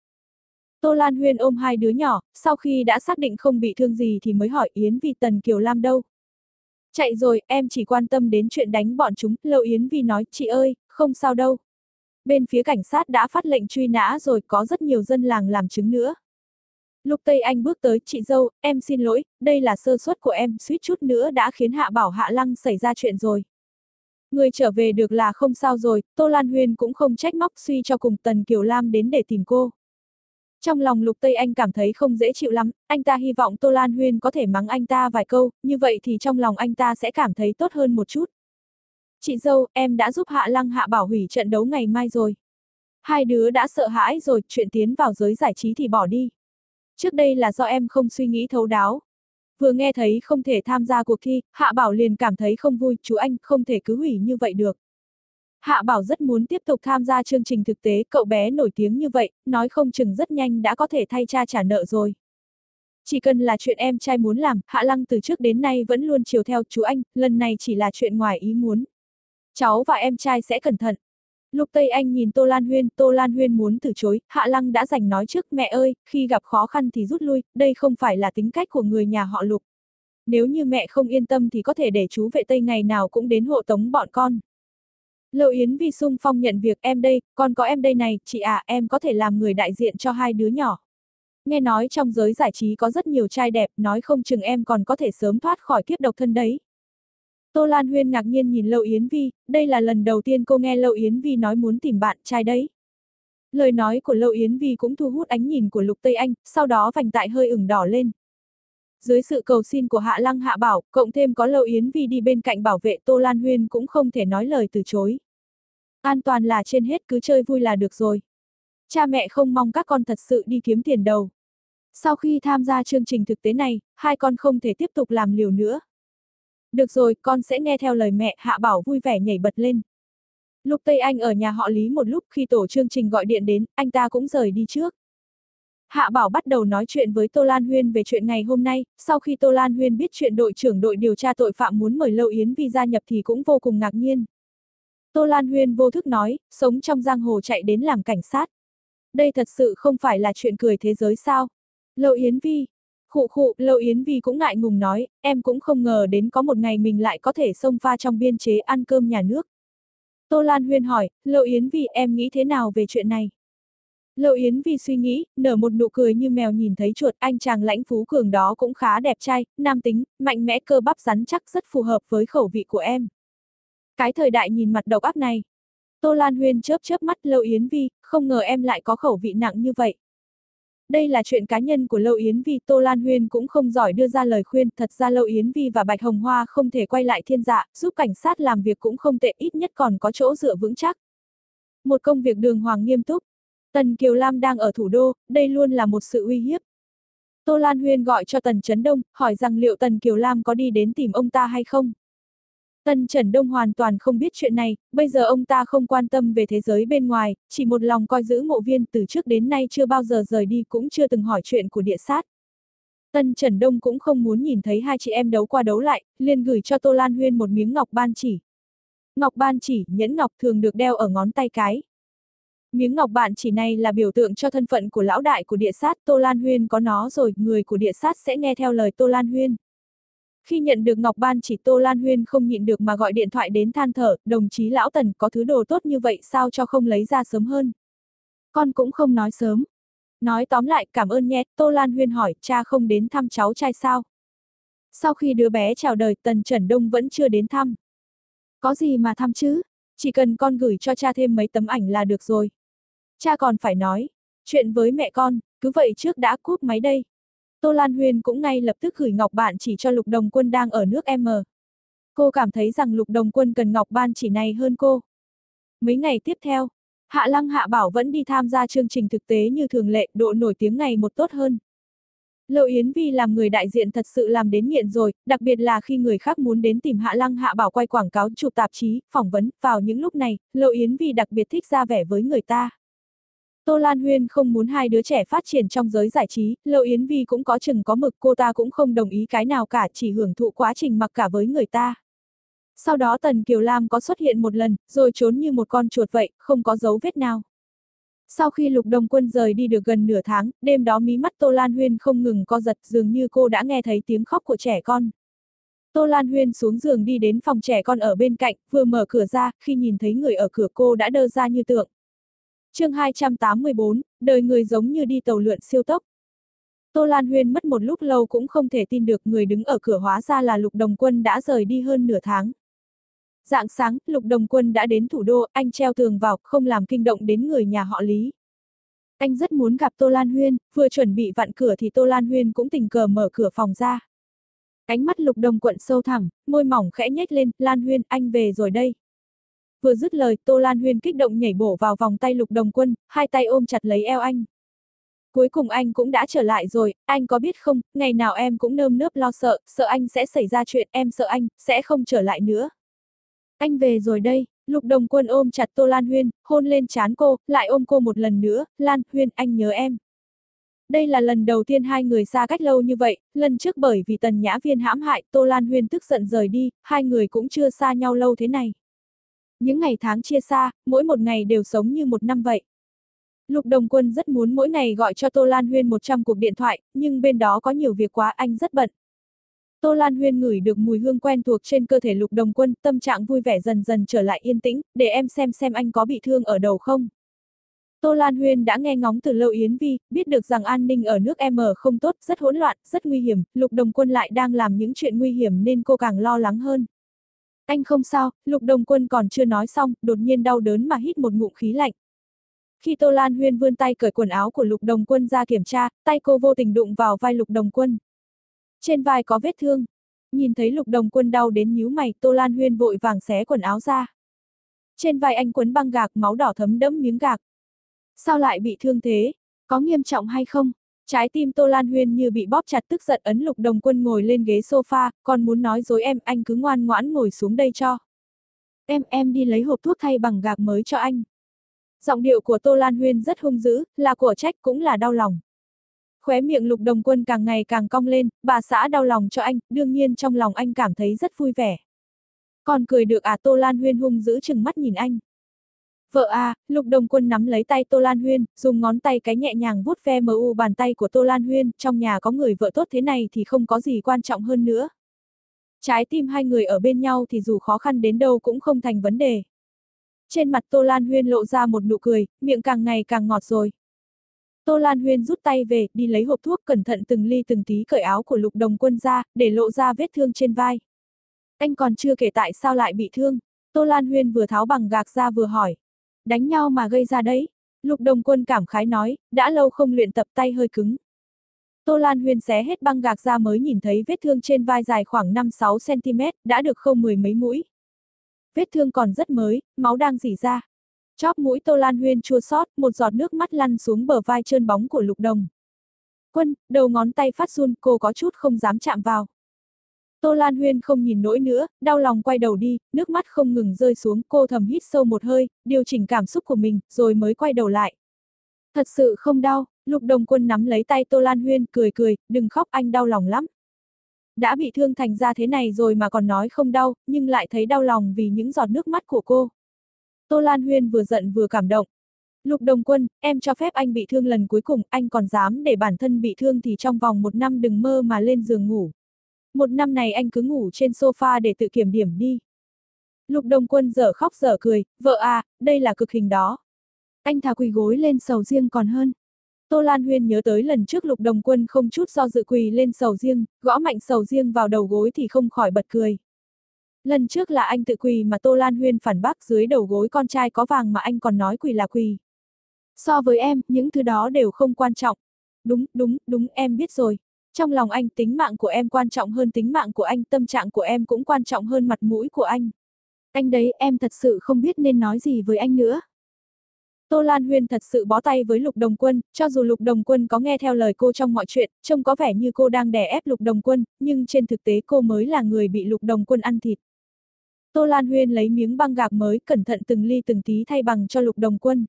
Speaker 1: Tô Lan Huyên ôm hai đứa nhỏ, sau khi đã xác định không bị thương gì thì mới hỏi Yến Vi Tần Kiều Lam đâu. Chạy rồi, em chỉ quan tâm đến chuyện đánh bọn chúng, Lâu Yến Vi nói, chị ơi, không sao đâu. Bên phía cảnh sát đã phát lệnh truy nã rồi, có rất nhiều dân làng làm chứng nữa. Lục Tây Anh bước tới, chị dâu, em xin lỗi, đây là sơ suất của em, suýt chút nữa đã khiến Hạ Bảo Hạ Lăng xảy ra chuyện rồi. Người trở về được là không sao rồi, Tô Lan Huyên cũng không trách móc, suy cho cùng Tần Kiều Lam đến để tìm cô. Trong lòng Lục Tây Anh cảm thấy không dễ chịu lắm, anh ta hy vọng Tô Lan Huyên có thể mắng anh ta vài câu, như vậy thì trong lòng anh ta sẽ cảm thấy tốt hơn một chút. Chị dâu, em đã giúp Hạ Lăng Hạ Bảo hủy trận đấu ngày mai rồi. Hai đứa đã sợ hãi rồi, chuyện tiến vào giới giải trí thì bỏ đi. Trước đây là do em không suy nghĩ thấu đáo. Vừa nghe thấy không thể tham gia cuộc thi, Hạ Bảo liền cảm thấy không vui, chú anh không thể cứ hủy như vậy được. Hạ Bảo rất muốn tiếp tục tham gia chương trình thực tế, cậu bé nổi tiếng như vậy, nói không chừng rất nhanh đã có thể thay cha trả nợ rồi. Chỉ cần là chuyện em trai muốn làm, Hạ Lăng từ trước đến nay vẫn luôn chiều theo chú anh, lần này chỉ là chuyện ngoài ý muốn. Cháu và em trai sẽ cẩn thận. Lục Tây Anh nhìn Tô Lan Huyên, Tô Lan Huyên muốn từ chối, Hạ Lăng đã giành nói trước, mẹ ơi, khi gặp khó khăn thì rút lui, đây không phải là tính cách của người nhà họ Lục. Nếu như mẹ không yên tâm thì có thể để chú vệ Tây ngày nào cũng đến hộ tống bọn con. Lâu Yến Vi sung phong nhận việc, em đây, con có em đây này, chị à, em có thể làm người đại diện cho hai đứa nhỏ. Nghe nói trong giới giải trí có rất nhiều trai đẹp, nói không chừng em còn có thể sớm thoát khỏi kiếp độc thân đấy. Tô Lan Huyên ngạc nhiên nhìn Lâu Yến Vi, đây là lần đầu tiên cô nghe Lâu Yến Vi nói muốn tìm bạn trai đấy. Lời nói của Lâu Yến Vi cũng thu hút ánh nhìn của Lục Tây Anh, sau đó vành tại hơi ửng đỏ lên. Dưới sự cầu xin của Hạ Lăng Hạ Bảo, cộng thêm có Lâu Yến Vi đi bên cạnh bảo vệ, Tô Lan Huyên cũng không thể nói lời từ chối. An toàn là trên hết, cứ chơi vui là được rồi. Cha mẹ không mong các con thật sự đi kiếm tiền đâu. Sau khi tham gia chương trình thực tế này, hai con không thể tiếp tục làm liều nữa. Được rồi, con sẽ nghe theo lời mẹ, Hạ Bảo vui vẻ nhảy bật lên. Lục Tây Anh ở nhà họ Lý một lúc, khi tổ chương trình gọi điện đến, anh ta cũng rời đi trước. Hạ Bảo bắt đầu nói chuyện với Tô Lan Huyên về chuyện ngày hôm nay, sau khi Tô Lan Huyên biết chuyện đội trưởng đội điều tra tội phạm muốn mời Lâu Yến Vi gia nhập thì cũng vô cùng ngạc nhiên. Tô Lan Huyên vô thức nói, sống trong giang hồ chạy đến làm cảnh sát. Đây thật sự không phải là chuyện cười thế giới sao? Lâu Yến Vi. Khụ khụ, Lâu Yến Vi cũng ngại ngùng nói, em cũng không ngờ đến có một ngày mình lại có thể xông pha trong biên chế ăn cơm nhà nước. Tô Lan Huyên hỏi, Lâu Yến Vi em nghĩ thế nào về chuyện này? Lâu Yến Vi suy nghĩ, nở một nụ cười như mèo nhìn thấy chuột, anh chàng lãnh phú cường đó cũng khá đẹp trai, nam tính, mạnh mẽ cơ bắp rắn chắc rất phù hợp với khẩu vị của em. Cái thời đại nhìn mặt độc ác này. Tô Lan Huyên chớp chớp mắt Lâu Yến Vi, không ngờ em lại có khẩu vị nặng như vậy. Đây là chuyện cá nhân của Lâu Yến Vi, Tô Lan Huyên cũng không giỏi đưa ra lời khuyên, thật ra Lâu Yến Vi và Bạch Hồng Hoa không thể quay lại Thiên Dạ, giúp cảnh sát làm việc cũng không tệ, ít nhất còn có chỗ dựa vững chắc. Một công việc đường hoàng nghiêm túc. Tần Kiều Lam đang ở thủ đô, đây luôn là một sự uy hiếp. Tô Lan Huyên gọi cho Tần Chấn Đông, hỏi rằng liệu Tần Kiều Lam có đi đến tìm ông ta hay không. Tần Chấn Đông hoàn toàn không biết chuyện này, bây giờ ông ta không quan tâm về thế giới bên ngoài, chỉ một lòng coi giữ Mộ Viên, từ trước đến nay chưa bao giờ rời đi, cũng chưa từng hỏi chuyện của địa sát. Tần Chấn Đông cũng không muốn nhìn thấy hai chị em đấu qua đấu lại, liền gửi cho Tô Lan Huyên một miếng ngọc ban chỉ. Ngọc ban chỉ, nhẫn ngọc thường được đeo ở ngón tay cái. Miếng ngọc bạn chỉ này là biểu tượng cho thân phận của lão đại của địa sát, Tô Lan Huyên có nó rồi, người của địa sát sẽ nghe theo lời Tô Lan Huyên. Khi nhận được ngọc ban chỉ, Tô Lan Huyên không nhịn được mà gọi điện thoại đến than thở, đồng chí lão Tần, có thứ đồ tốt như vậy sao cho không lấy ra sớm hơn. Con cũng không nói sớm. Nói tóm lại, cảm ơn nhé, Tô Lan Huyên hỏi, cha không đến thăm cháu trai sao? Sau khi đứa bé chào đời, Tần Chấn Đông vẫn chưa đến thăm. Có gì mà thăm chứ, chỉ cần con gửi cho cha thêm mấy tấm ảnh là được rồi. Cha còn phải nói chuyện với mẹ con, cứ vậy trước đã, cúp máy đây. Tô Lan Huyên cũng ngay lập tức gửi ngọc bạn chỉ cho Lục Đồng Quân đang ở nước M. Cô cảm thấy rằng Lục Đồng Quân cần ngọc ban chỉ này hơn cô. Mấy ngày tiếp theo, Hạ Lăng Hạ Bảo vẫn đi tham gia chương trình thực tế như thường lệ, độ nổi tiếng ngày một tốt hơn. Lâu Yến Vi làm người đại diện thật sự làm đến nghiện rồi, đặc biệt là khi người khác muốn đến tìm Hạ Lăng Hạ Bảo quay quảng cáo, chụp tạp chí, phỏng vấn, vào những lúc này, Lâu Yến Vi đặc biệt thích ra vẻ với người ta. Tô Lan Huyên không muốn hai đứa trẻ phát triển trong giới giải trí, Lâu Yến Vi cũng có chừng có mực, cô ta cũng không đồng ý cái nào cả, chỉ hưởng thụ quá trình mặc cả với người ta. Sau đó Tần Kiều Lam có xuất hiện một lần, rồi trốn như một con chuột vậy, không có dấu vết nào. Sau khi Lục Đồng Quân rời đi được gần nửa tháng, đêm đó mí mắt Tô Lan Huyên không ngừng co giật, dường như cô đã nghe thấy tiếng khóc của trẻ con. Tô Lan Huyên xuống giường đi đến phòng trẻ con ở bên cạnh, vừa mở cửa ra, khi nhìn thấy người ở cửa cô đã đơ ra như tượng. Chương hai trăm tám mươi bốn, đời người giống như đi tàu lượn siêu tốc. Tô Lan Huyên mất một lúc lâu cũng không thể tin được người đứng ở cửa hóa ra là Lục Đồng Quân đã rời đi hơn nửa tháng. Rạng sáng, Lục Đồng Quân đã đến thủ đô, anh treo tường vào, không làm kinh động đến người nhà họ Lý. Anh rất muốn gặp Tô Lan Huyên, vừa chuẩn bị vặn cửa thì Tô Lan Huyên cũng tình cờ mở cửa phòng ra. Ánh mắt Lục Đồng Quân sâu thẳm, môi mỏng khẽ nhếch lên, Lan Huyên, anh về rồi đây. Vừa dứt lời, Tô Lan Huyên kích động nhảy bổ vào vòng tay Lục Đồng Quân, hai tay ôm chặt lấy eo anh. Cuối cùng anh cũng đã trở lại rồi, anh có biết không, ngày nào em cũng nơm nớp lo sợ, sợ anh sẽ xảy ra chuyện, em sợ anh sẽ không trở lại nữa. Anh về rồi đây, Lục Đồng Quân ôm chặt Tô Lan Huyên, hôn lên trán cô, lại ôm cô một lần nữa, Lan Huyên, anh nhớ em. Đây là lần đầu tiên hai người xa cách lâu như vậy, lần trước bởi vì Tần Nhã Viên hãm hại, Tô Lan Huyên tức giận rời đi, hai người cũng chưa xa nhau lâu thế này. Những ngày tháng chia xa, mỗi một ngày đều sống như một năm vậy. Lục Đồng Quân rất muốn mỗi ngày gọi cho Tô Lan Huyên một trăm cuộc điện thoại, nhưng bên đó có nhiều việc quá, anh rất bận. Tô Lan Huyên ngửi được mùi hương quen thuộc trên cơ thể Lục Đồng Quân, tâm trạng vui vẻ dần dần trở lại yên tĩnh, để em xem xem anh có bị thương ở đầu không. Tô Lan Huyên đã nghe ngóng từ Lâu Yến Vi, biết được rằng an ninh ở nước M không tốt, rất hỗn loạn, rất nguy hiểm, Lục Đồng Quân lại đang làm những chuyện nguy hiểm nên cô càng lo lắng hơn. Anh không sao, Lục Đồng Quân còn chưa nói xong, đột nhiên đau đớn mà hít một ngụm khí lạnh. Khi Tô Lan Huyên vươn tay cởi quần áo của Lục Đồng Quân ra kiểm tra, tay cô vô tình đụng vào vai Lục Đồng Quân. Trên vai có vết thương. Nhìn thấy Lục Đồng Quân đau đến nhíu mày, Tô Lan Huyên vội vàng xé quần áo ra. Trên vai anh quấn băng gạc, máu đỏ thấm đẫm miếng gạc. Sao lại bị thương thế? Có nghiêm trọng hay không? Trái tim Tô Lan Huyên như bị bóp chặt, tức giận ấn Lục Đồng Quân ngồi lên ghế sofa, còn muốn nói dối em, anh cứ ngoan ngoãn ngồi xuống đây cho. Em, em đi lấy hộp thuốc thay bằng gạc mới cho anh. Giọng điệu của Tô Lan Huyên rất hung dữ, là của trách cũng là đau lòng. Khóe miệng Lục Đồng Quân càng ngày càng cong lên, bà xã đau lòng cho anh, đương nhiên trong lòng anh cảm thấy rất vui vẻ. Còn cười được à? Tô Lan Huyên hung dữ chừng mắt nhìn anh. Vợ à, Lục Đồng Quân nắm lấy tay Tô Lan Huyên, dùng ngón tay cái nhẹ nhàng vuốt ve mờ u bàn tay của Tô Lan Huyên, trong nhà có người vợ tốt thế này thì không có gì quan trọng hơn nữa. Trái tim hai người ở bên nhau thì dù khó khăn đến đâu cũng không thành vấn đề. Trên mặt Tô Lan Huyên lộ ra một nụ cười, miệng càng ngày càng ngọt rồi. Tô Lan Huyên rút tay về, đi lấy hộp thuốc, cẩn thận từng ly từng tí cởi áo của Lục Đồng Quân ra, để lộ ra vết thương trên vai. Anh còn chưa kể tại sao lại bị thương. Tô Lan Huyên vừa tháo bằng gạc ra vừa hỏi. Đánh nhau mà gây ra đấy. Lục Đồng Quân cảm khái nói, đã lâu không luyện tập tay hơi cứng. Tô Lan Huyên xé hết băng gạc ra mới nhìn thấy vết thương trên vai dài khoảng năm sáu xăng ti mét, đã được khâu mười mấy mũi. Vết thương còn rất mới, máu đang rỉ ra. Chóp mũi Tô Lan Huyên chua xót, một giọt nước mắt lăn xuống bờ vai trơn bóng của Lục Đồng Quân, đầu ngón tay phát run, cô có chút không dám chạm vào. Tô Lan Huyên không nhìn nổi nữa, đau lòng quay đầu đi, nước mắt không ngừng rơi xuống, cô thầm hít sâu một hơi, điều chỉnh cảm xúc của mình, rồi mới quay đầu lại. Thật sự không đau. Lục Đồng Quân nắm lấy tay Tô Lan Huyên, cười cười, đừng khóc, anh đau lòng lắm. Đã bị thương thành ra thế này rồi mà còn nói không đau, nhưng lại thấy đau lòng vì những giọt nước mắt của cô. Tô Lan Huyên vừa giận vừa cảm động. Lục Đồng Quân, em cho phép anh bị thương lần cuối cùng, anh còn dám để bản thân bị thương thì trong vòng một năm đừng mơ mà lên giường ngủ. Một năm này anh cứ ngủ trên sofa để tự kiểm điểm đi. Lục Đồng Quân dở khóc dở cười, vợ à, đây là cực hình đó. Anh thà quỳ gối lên sầu riêng còn hơn. Tô Lan Huyên nhớ tới lần trước Lục Đồng Quân không chút do dự quỳ lên sầu riêng, gõ mạnh sầu riêng vào đầu gối thì không khỏi bật cười. Lần trước là anh tự quỳ mà Tô Lan Huyên phản bác, dưới đầu gối con trai có vàng mà anh còn nói quỳ là quỳ. So với em, những thứ đó đều không quan trọng. Đúng, đúng, đúng, em biết rồi. Trong lòng anh, tính mạng của em quan trọng hơn tính mạng của anh, tâm trạng của em cũng quan trọng hơn mặt mũi của anh. Anh đấy, em thật sự không biết nên nói gì với anh nữa. Tô Lan Huyên thật sự bó tay với Lục Đồng Quân, cho dù Lục Đồng Quân có nghe theo lời cô trong mọi chuyện, trông có vẻ như cô đang đè ép Lục Đồng Quân, nhưng trên thực tế cô mới là người bị Lục Đồng Quân ăn thịt. Tô Lan Huyên lấy miếng băng gạc mới, cẩn thận từng ly từng tí thay bằng cho Lục Đồng Quân.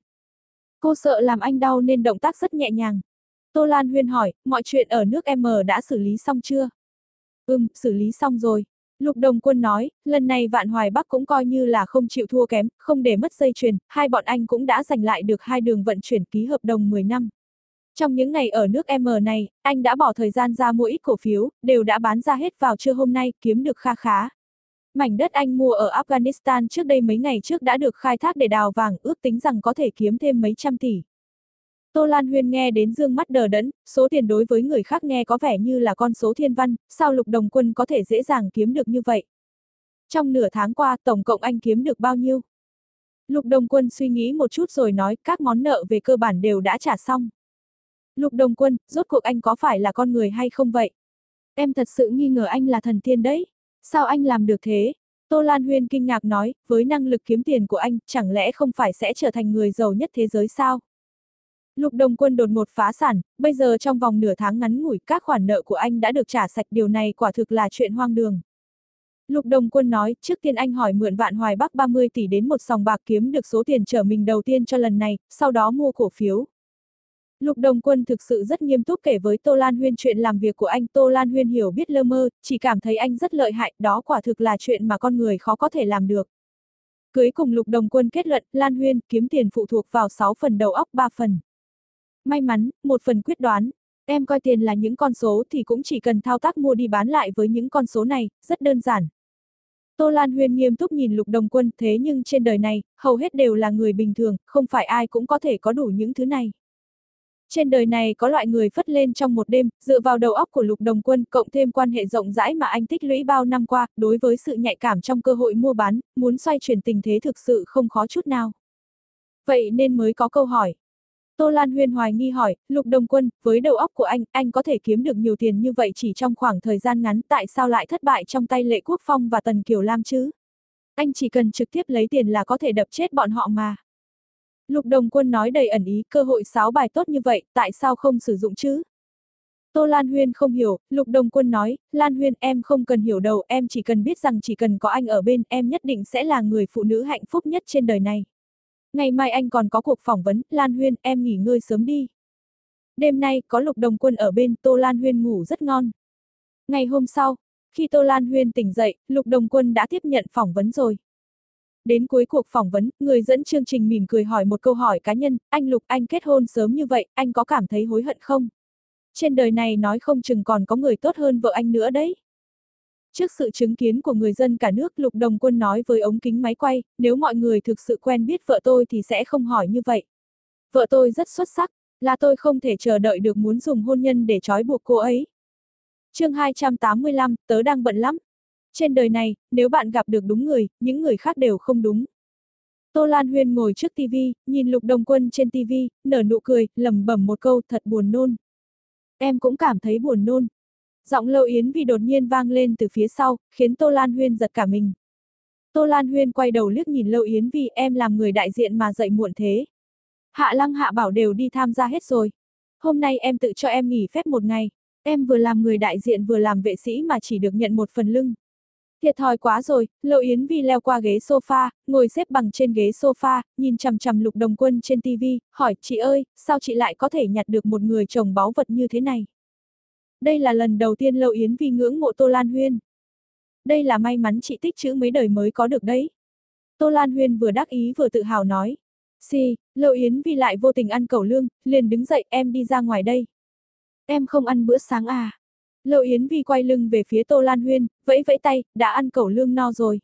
Speaker 1: Cô sợ làm anh đau nên động tác rất nhẹ nhàng. Tô Lan Huyên hỏi, mọi chuyện ở nước em đã xử lý xong chưa? Ừm, xử lý xong rồi. Lục Đồng Quân nói, lần này Vạn Hoài Bắc cũng coi như là không chịu thua kém, không để mất dây chuyền, hai bọn anh cũng đã giành lại được hai đường vận chuyển ký hợp đồng mười năm. Trong những ngày ở nước em này, anh đã bỏ thời gian ra mua ít cổ phiếu, đều đã bán ra hết vào trưa hôm nay, kiếm được kha khá. Mảnh đất anh mua ở Afghanistan trước đây mấy ngày trước đã được khai thác để đào vàng, ước tính rằng có thể kiếm thêm mấy trăm tỷ. Tô Lan Huyên nghe đến dương mắt đờ đẫn, số tiền đối với người khác nghe có vẻ như là con số thiên văn, sao Lục Đồng Quân có thể dễ dàng kiếm được như vậy? Trong nửa tháng qua, tổng cộng anh kiếm được bao nhiêu? Lục Đồng Quân suy nghĩ một chút rồi nói, các món nợ về cơ bản đều đã trả xong. Lục Đồng Quân, rốt cuộc anh có phải là con người hay không vậy? Em thật sự nghi ngờ anh là thần tiên đấy. Sao anh làm được thế? Tô Lan Huyên kinh ngạc nói, với năng lực kiếm tiền của anh, chẳng lẽ không phải sẽ trở thành người giàu nhất thế giới sao? Lục Đồng Quân đột ngột phá sản, bây giờ trong vòng nửa tháng ngắn ngủi các khoản nợ của anh đã được trả sạch, điều này quả thực là chuyện hoang đường. Lục Đồng Quân nói, trước tiên anh hỏi mượn Vạn Hoài Bắc ba mươi tỷ đến một sòng bạc kiếm được số tiền trở mình đầu tiên cho lần này, sau đó mua cổ phiếu. Lục Đồng Quân thực sự rất nghiêm túc kể với Tô Lan Huyên chuyện làm việc của anh. Tô Lan Huyên hiểu biết lơ mơ, chỉ cảm thấy anh rất lợi hại, đó quả thực là chuyện mà con người khó có thể làm được. Cuối cùng Lục Đồng Quân kết luận, Lan Huyên, kiếm tiền phụ thuộc vào sáu phần đầu óc, ba phần may mắn, một phần quyết đoán. Em coi tiền là những con số thì cũng chỉ cần thao tác mua đi bán lại với những con số này, rất đơn giản. Tô Lan Huyên nghiêm túc nhìn Lục Đồng Quân, thế nhưng trên đời này, hầu hết đều là người bình thường, không phải ai cũng có thể có đủ những thứ này. Trên đời này có loại người phất lên trong một đêm, dựa vào đầu óc của Lục Đồng Quân, cộng thêm quan hệ rộng rãi mà anh tích lũy bao năm qua, đối với sự nhạy cảm trong cơ hội mua bán, muốn xoay chuyển tình thế thực sự không khó chút nào. Vậy nên mới có câu hỏi. Tô Lan Huyên hoài nghi hỏi, Lục Đồng Quân, với đầu óc của anh, anh có thể kiếm được nhiều tiền như vậy chỉ trong khoảng thời gian ngắn, tại sao lại thất bại trong tay Lệ Quốc Phong và Tần Kiều Lam chứ? Anh chỉ cần trực tiếp lấy tiền là có thể đập chết bọn họ mà. Lục Đồng Quân nói đầy ẩn ý, cơ hội sáo bài tốt như vậy, tại sao không sử dụng chứ? Tô Lan Huyên không hiểu, Lục Đồng Quân nói, Lan Huyên em không cần hiểu đâu, em chỉ cần biết rằng chỉ cần có anh ở bên, em nhất định sẽ là người phụ nữ hạnh phúc nhất trên đời này. Ngày mai anh còn có cuộc phỏng vấn, Lan Huyên, em nghỉ ngơi sớm đi. Đêm nay, có Lục Đồng Quân ở bên, Tô Lan Huyên ngủ rất ngon. Ngày hôm sau, khi Tô Lan Huyên tỉnh dậy, Lục Đồng Quân đã tiếp nhận phỏng vấn rồi. Đến cuối cuộc phỏng vấn, người dẫn chương trình mỉm cười hỏi một câu hỏi cá nhân, anh Lục, anh kết hôn sớm như vậy, anh có cảm thấy hối hận không? Trên đời này nói không chừng còn có người tốt hơn vợ anh nữa đấy. Trước sự chứng kiến của người dân cả nước, Lục Đồng Quân nói với ống kính máy quay, nếu mọi người thực sự quen biết vợ tôi thì sẽ không hỏi như vậy. Vợ tôi rất xuất sắc, Là tôi không thể chờ đợi được muốn dùng hôn nhân để trói buộc cô ấy. Chương hai trăm tám mươi lăm, tớ đang bận lắm. Trên đời này, nếu bạn gặp được đúng người, những người khác đều không đúng. Tô Lan Huyên ngồi trước tivi, nhìn Lục Đồng Quân trên tivi, nở nụ cười, lẩm bẩm một câu thật buồn nôn. Em cũng cảm thấy buồn nôn. Giọng Lâu Yến Vi đột nhiên vang lên từ phía sau, khiến Tô Lan Huyên giật cả mình. Tô Lan Huyên quay đầu liếc nhìn Lâu Yến Vi, em làm người đại diện mà dậy muộn thế. Hạ Lăng Hạ Bảo đều đi tham gia hết rồi. Hôm nay em tự cho em nghỉ phép một ngày. Em vừa làm người đại diện vừa làm vệ sĩ mà chỉ được nhận một phần lưng. Thiệt thòi quá rồi. Lâu Yến Vi leo qua ghế sofa, ngồi xếp bằng trên ghế sofa, nhìn chằm chằm Lục Đồng Quân trên tivi, hỏi, chị ơi, sao chị lại có thể nhặt được một người chồng báu vật như thế này? Đây là lần đầu tiên Lâu Yến Vi ngưỡng mộ Tô Lan Huyên. Đây là may mắn chị tích trữ mấy đời mới có được đấy. Tô Lan Huyên vừa đắc ý vừa tự hào nói. Xì, Lâu Yến Vi lại vô tình ăn cẩu lương, liền đứng dậy, em đi ra ngoài đây. Em không ăn bữa sáng à? Lâu Yến Vi quay lưng về phía Tô Lan Huyên, vẫy vẫy tay, đã ăn cẩu lương no rồi.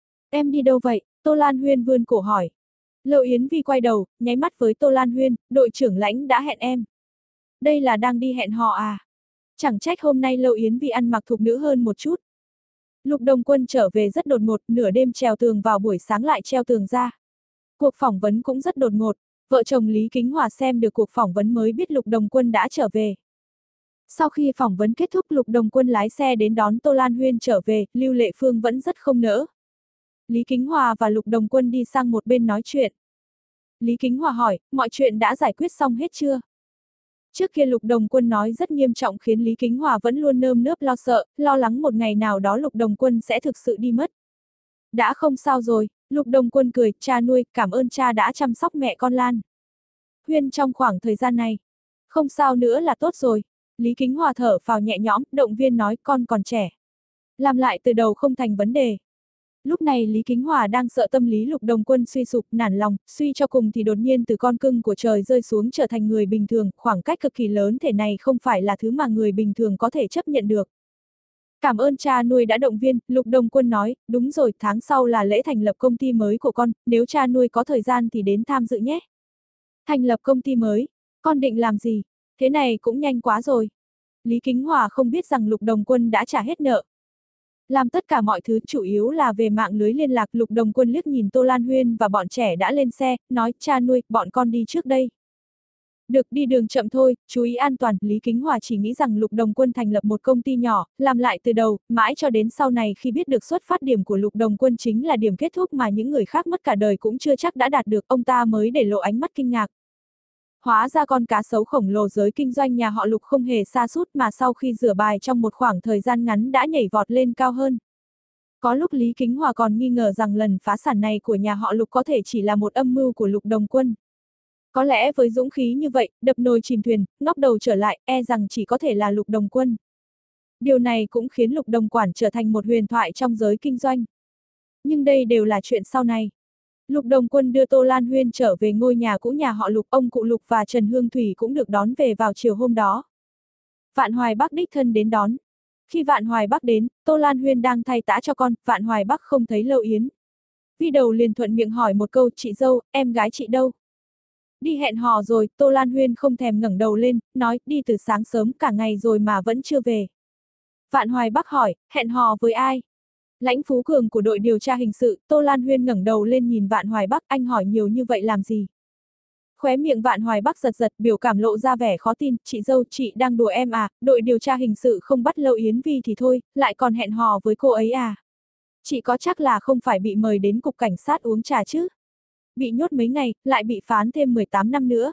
Speaker 1: Em đi đâu vậy? Tô Lan Huyên vươn cổ hỏi. Lâu Yến Vi quay đầu, nháy mắt với Tô Lan Huyên, đội trưởng lãnh đã hẹn em. Đây là đang đi hẹn hò à? Chẳng trách hôm nay Lâu Yến Vi ăn mặc thục nữ hơn một chút. Lục Đồng Quân trở về rất đột ngột, nửa đêm treo tường vào buổi sáng lại treo tường ra. Cuộc phỏng vấn cũng rất đột ngột, vợ chồng Lý Kính Hòa xem được cuộc phỏng vấn mới biết Lục Đồng Quân đã trở về. Sau khi phỏng vấn kết thúc, Lục Đồng Quân lái xe đến đón Tô Lan Huyên trở về, Lưu Lệ Phương vẫn rất không nỡ. Lý Kính Hòa và Lục Đồng Quân đi sang một bên nói chuyện. Lý Kính Hòa hỏi, mọi chuyện đã giải quyết xong hết chưa? Trước kia Lục Đồng Quân nói rất nghiêm trọng khiến Lý Kính Hòa vẫn luôn nơm nớp lo sợ, lo lắng một ngày nào đó Lục Đồng Quân sẽ thực sự đi mất. Đã không sao rồi, Lục Đồng Quân cười, cha nuôi, cảm ơn cha đã chăm sóc mẹ con Lan Huyên trong khoảng thời gian này. Không sao nữa là tốt rồi. Lý Kính Hòa thở phào nhẹ nhõm, động viên nói con còn trẻ. Làm lại từ đầu không thành vấn đề. Lúc này Lý Kính Hòa đang sợ tâm lý Lục Đồng Quân suy sụp, nản lòng, suy cho cùng thì đột nhiên từ con cưng của trời rơi xuống trở thành người bình thường, khoảng cách cực kỳ lớn thể này không phải là thứ mà người bình thường có thể chấp nhận được. Cảm ơn cha nuôi đã động viên, Lục Đồng Quân nói, đúng rồi, tháng sau là lễ thành lập công ty mới của con, nếu cha nuôi có thời gian thì đến tham dự nhé. Thành lập công ty mới, con định làm gì? Thế này cũng nhanh quá rồi. Lý Kính Hòa không biết rằng Lục Đồng Quân đã trả hết nợ. Làm tất cả mọi thứ chủ yếu là về mạng lưới liên lạc. Lục Đồng Quân liếc nhìn Tô Lan Huyên và bọn trẻ đã lên xe, nói cha nuôi, bọn con đi trước đây. Được, đi đường chậm thôi, chú ý an toàn. Lý Kính Hòa chỉ nghĩ rằng Lục Đồng Quân thành lập một công ty nhỏ, làm lại từ đầu, mãi cho đến sau này khi biết được xuất phát điểm của Lục Đồng Quân chính là điểm kết thúc mà những người khác mất cả đời cũng chưa chắc đã đạt được, ông ta mới để lộ ánh mắt kinh ngạc. Hóa ra con cá sấu khổng lồ giới kinh doanh nhà họ Lục không hề sa sút mà sau khi rửa bài trong một khoảng thời gian ngắn đã nhảy vọt lên cao hơn. Có lúc Lý Kính Hòa còn nghi ngờ rằng lần phá sản này của nhà họ Lục có thể chỉ là một âm mưu của Lục Đồng Quân. Có lẽ với dũng khí như vậy, đập nồi chìm thuyền, ngóc đầu trở lại, e rằng chỉ có thể là Lục Đồng Quân. Điều này cũng khiến Lục Đồng Quản trở thành một huyền thoại trong giới kinh doanh. Nhưng đây đều là chuyện sau này. Lục Đồng Quân đưa Tô Lan Huyên trở về ngôi nhà cũ nhà họ Lục, ông cụ Lục và Trần Hương Thủy cũng được đón về vào chiều hôm đó. Vạn Hoài Bắc đích thân đến đón. Khi Vạn Hoài Bắc đến, Tô Lan Huyên đang thay tã cho con, Vạn Hoài Bắc không thấy Lâu Yến. Vi đầu liền thuận miệng hỏi một câu, chị dâu, em gái chị đâu? Đi hẹn hò rồi. Tô Lan Huyên không thèm ngẩng đầu lên, nói, đi từ sáng sớm cả ngày rồi mà vẫn chưa về. Vạn Hoài Bắc hỏi, hẹn hò với ai? Lãnh Phú Cường của đội điều tra hình sự. Tô Lan Huyên ngẩng đầu lên nhìn Vạn Hoài Bắc, anh hỏi nhiều như vậy làm gì? Khóe miệng Vạn Hoài Bắc giật giật, biểu cảm lộ ra vẻ khó tin, chị dâu, chị đang đùa em à, đội điều tra hình sự không bắt Lâu Yến Vi thì thôi, lại còn hẹn hò với cô ấy à? Chị có chắc là không phải bị mời đến cục cảnh sát uống trà chứ? Bị nhốt mấy ngày, lại bị phán thêm mười tám năm nữa.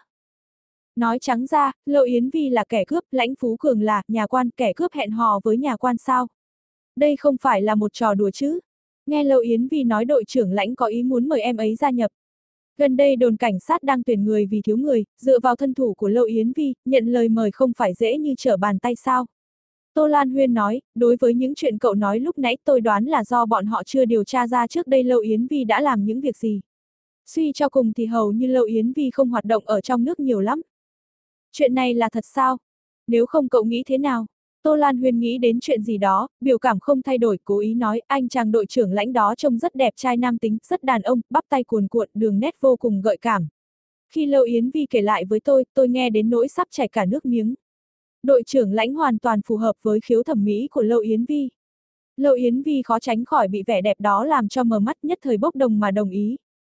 Speaker 1: Nói trắng ra, Lâu Yến Vi là kẻ cướp, Lãnh Phú Cường là nhà quan, kẻ cướp hẹn hò với nhà quan sao? Đây không phải là một trò đùa chứ? Nghe Lâu Yến Vi nói đội trưởng Lãnh có ý muốn mời em ấy gia nhập. Gần đây đồn cảnh sát đang tuyển người vì thiếu người, dựa vào thân thủ của Lâu Yến Vi, nhận lời mời không phải dễ như trở bàn tay sao? Tô Lan Huyên nói, đối với những chuyện cậu nói lúc nãy tôi đoán là do bọn họ chưa điều tra ra trước đây Lâu Yến Vi đã làm những việc gì. Suy cho cùng thì hầu như Lâu Yến Vi không hoạt động ở trong nước nhiều lắm. Chuyện này là thật sao? Nếu không cậu nghĩ thế nào? Tô Lan Huyên nghĩ đến chuyện gì đó, biểu cảm không thay đổi, cố ý nói, anh chàng đội trưởng Lãnh đó trông rất đẹp trai nam tính, rất đàn ông, bắp tay cuồn cuộn, đường nét vô cùng gợi cảm. Khi Lâu Yến Vi kể lại với tôi, tôi nghe đến nỗi sắp chảy cả nước miếng. Đội trưởng Lãnh hoàn toàn phù hợp với khiếu thẩm mỹ của Lâu Yến Vi. Lâu Yến Vi khó tránh khỏi bị vẻ đẹp đó làm cho mờ mắt, nhất thời bốc đồng mà đồng ý.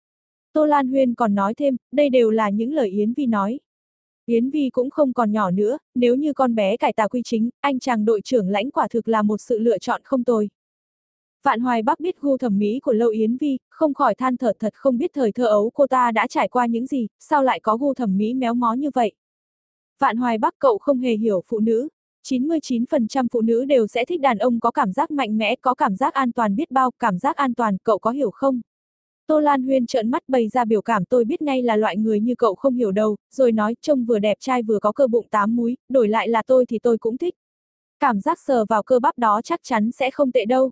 Speaker 1: Tô Lan Huyên còn nói thêm, đây đều là những lời Yến Vi nói. Yến Vi cũng không còn nhỏ nữa, nếu như con bé cải tà quy chính, anh chàng đội trưởng Lãnh quả thực là một sự lựa chọn không tồi. Vạn Hoài Bắc biết gu thẩm mỹ của Lâu Yến Vi, không khỏi than thở, thật không biết thời thơ ấu cô ta đã trải qua những gì, sao lại có gu thẩm mỹ méo mó như vậy. Vạn Hoài Bắc, cậu không hề hiểu phụ nữ. chín mươi chín phần trăm phụ nữ đều sẽ thích đàn ông có cảm giác mạnh mẽ, có cảm giác an toàn biết bao, cảm giác an toàn, cậu có hiểu không? Tô Lan Huyên trợn mắt bày ra biểu cảm, tôi biết ngay là loại người như cậu không hiểu đâu, rồi nói, trông vừa đẹp trai vừa có cơ bụng tám múi, đổi lại là tôi thì tôi cũng thích. Cảm giác sờ vào cơ bắp đó chắc chắn sẽ không tệ đâu.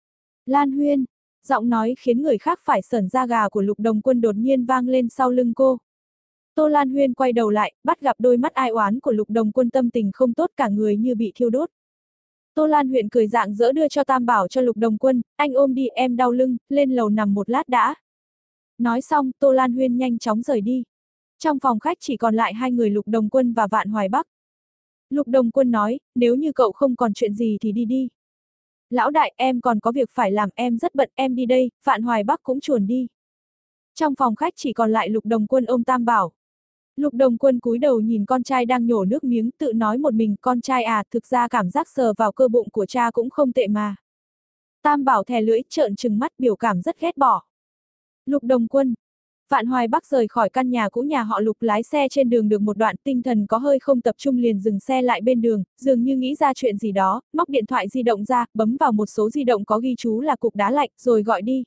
Speaker 1: Lan Huyên, giọng nói khiến người khác phải sởn da gà của Lục Đồng Quân đột nhiên vang lên sau lưng cô. Tô Lan Huyên quay đầu lại, bắt gặp đôi mắt ai oán của Lục Đồng Quân, tâm tình không tốt, cả người như bị thiêu đốt. Tô Lan Huyên cười rạng rỡ đưa cho tam bảo cho Lục Đồng Quân, anh ôm đi, em đau lưng, lên lầu nằm một lát đã. Nói xong, Tô Lan Huyên nhanh chóng rời đi. Trong phòng khách chỉ còn lại hai người Lục Đồng Quân và Vạn Hoài Bắc. Lục Đồng Quân nói, nếu như cậu không còn chuyện gì thì đi đi. Lão đại, em còn có việc phải làm, em rất bận, em đi đây, Vạn Hoài Bắc cũng chuồn đi. Trong phòng khách chỉ còn lại Lục Đồng Quân ôm tam bảo. Lục Đồng Quân cúi đầu nhìn con trai đang nhổ nước miếng, tự nói một mình, con trai à, thực ra cảm giác sờ vào cơ bụng của cha cũng không tệ mà. Tam bảo thè lưỡi, trợn trừng mắt, biểu cảm rất ghét bỏ. Lục Đồng Quân. Vạn Hoài Bắc rời khỏi căn nhà cũ nhà họ Lục, lái xe trên đường được một đoạn, tinh thần có hơi không tập trung liền dừng xe lại bên đường, dường như nghĩ ra chuyện gì đó, móc điện thoại di động ra, bấm vào một số di động có ghi chú là cục đá lạnh, rồi gọi đi.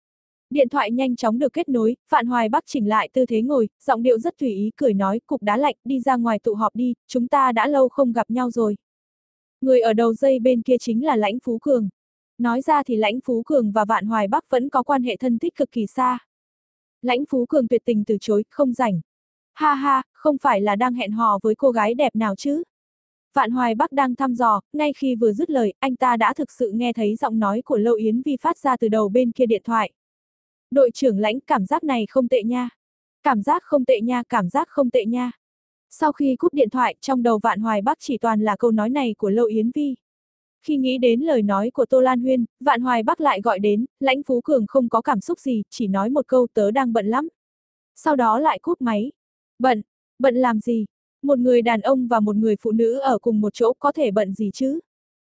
Speaker 1: Điện thoại nhanh chóng được kết nối, Vạn Hoài Bắc chỉnh lại tư thế ngồi, giọng điệu rất tùy ý, cười nói, cục đá lạnh, đi ra ngoài tụ họp đi, chúng ta đã lâu không gặp nhau rồi. Người ở đầu dây bên kia chính là Lãnh Phú Cường. Nói ra thì Lãnh Phú Cường và Vạn Hoài Bắc vẫn có quan hệ thân thích cực kỳ xa. Lãnh Phú Cường tuyệt tình từ chối, không rảnh. Ha ha, không phải là đang hẹn hò với cô gái đẹp nào chứ? Vạn Hoài Bắc đang thăm dò, ngay khi vừa dứt lời, anh ta đã thực sự nghe thấy giọng nói của Lâu Yến Vi phát ra từ đầu bên kia điện thoại. Đội trưởng Lãnh, cảm giác này không tệ nha. Cảm giác không tệ nha, cảm giác không tệ nha. Sau khi cúp điện thoại, trong đầu Vạn Hoài Bắc chỉ toàn là câu nói này của Lâu Yến Vi. Khi nghĩ đến lời nói của Tô Lan Huyên, Vạn Hoài Bắc lại gọi đến, Lãnh Phú Cường không có cảm xúc gì, chỉ nói một câu, tớ đang bận lắm. Sau đó lại cúp máy. Bận? Bận làm gì? Một người đàn ông và một người phụ nữ ở cùng một chỗ có thể bận gì chứ?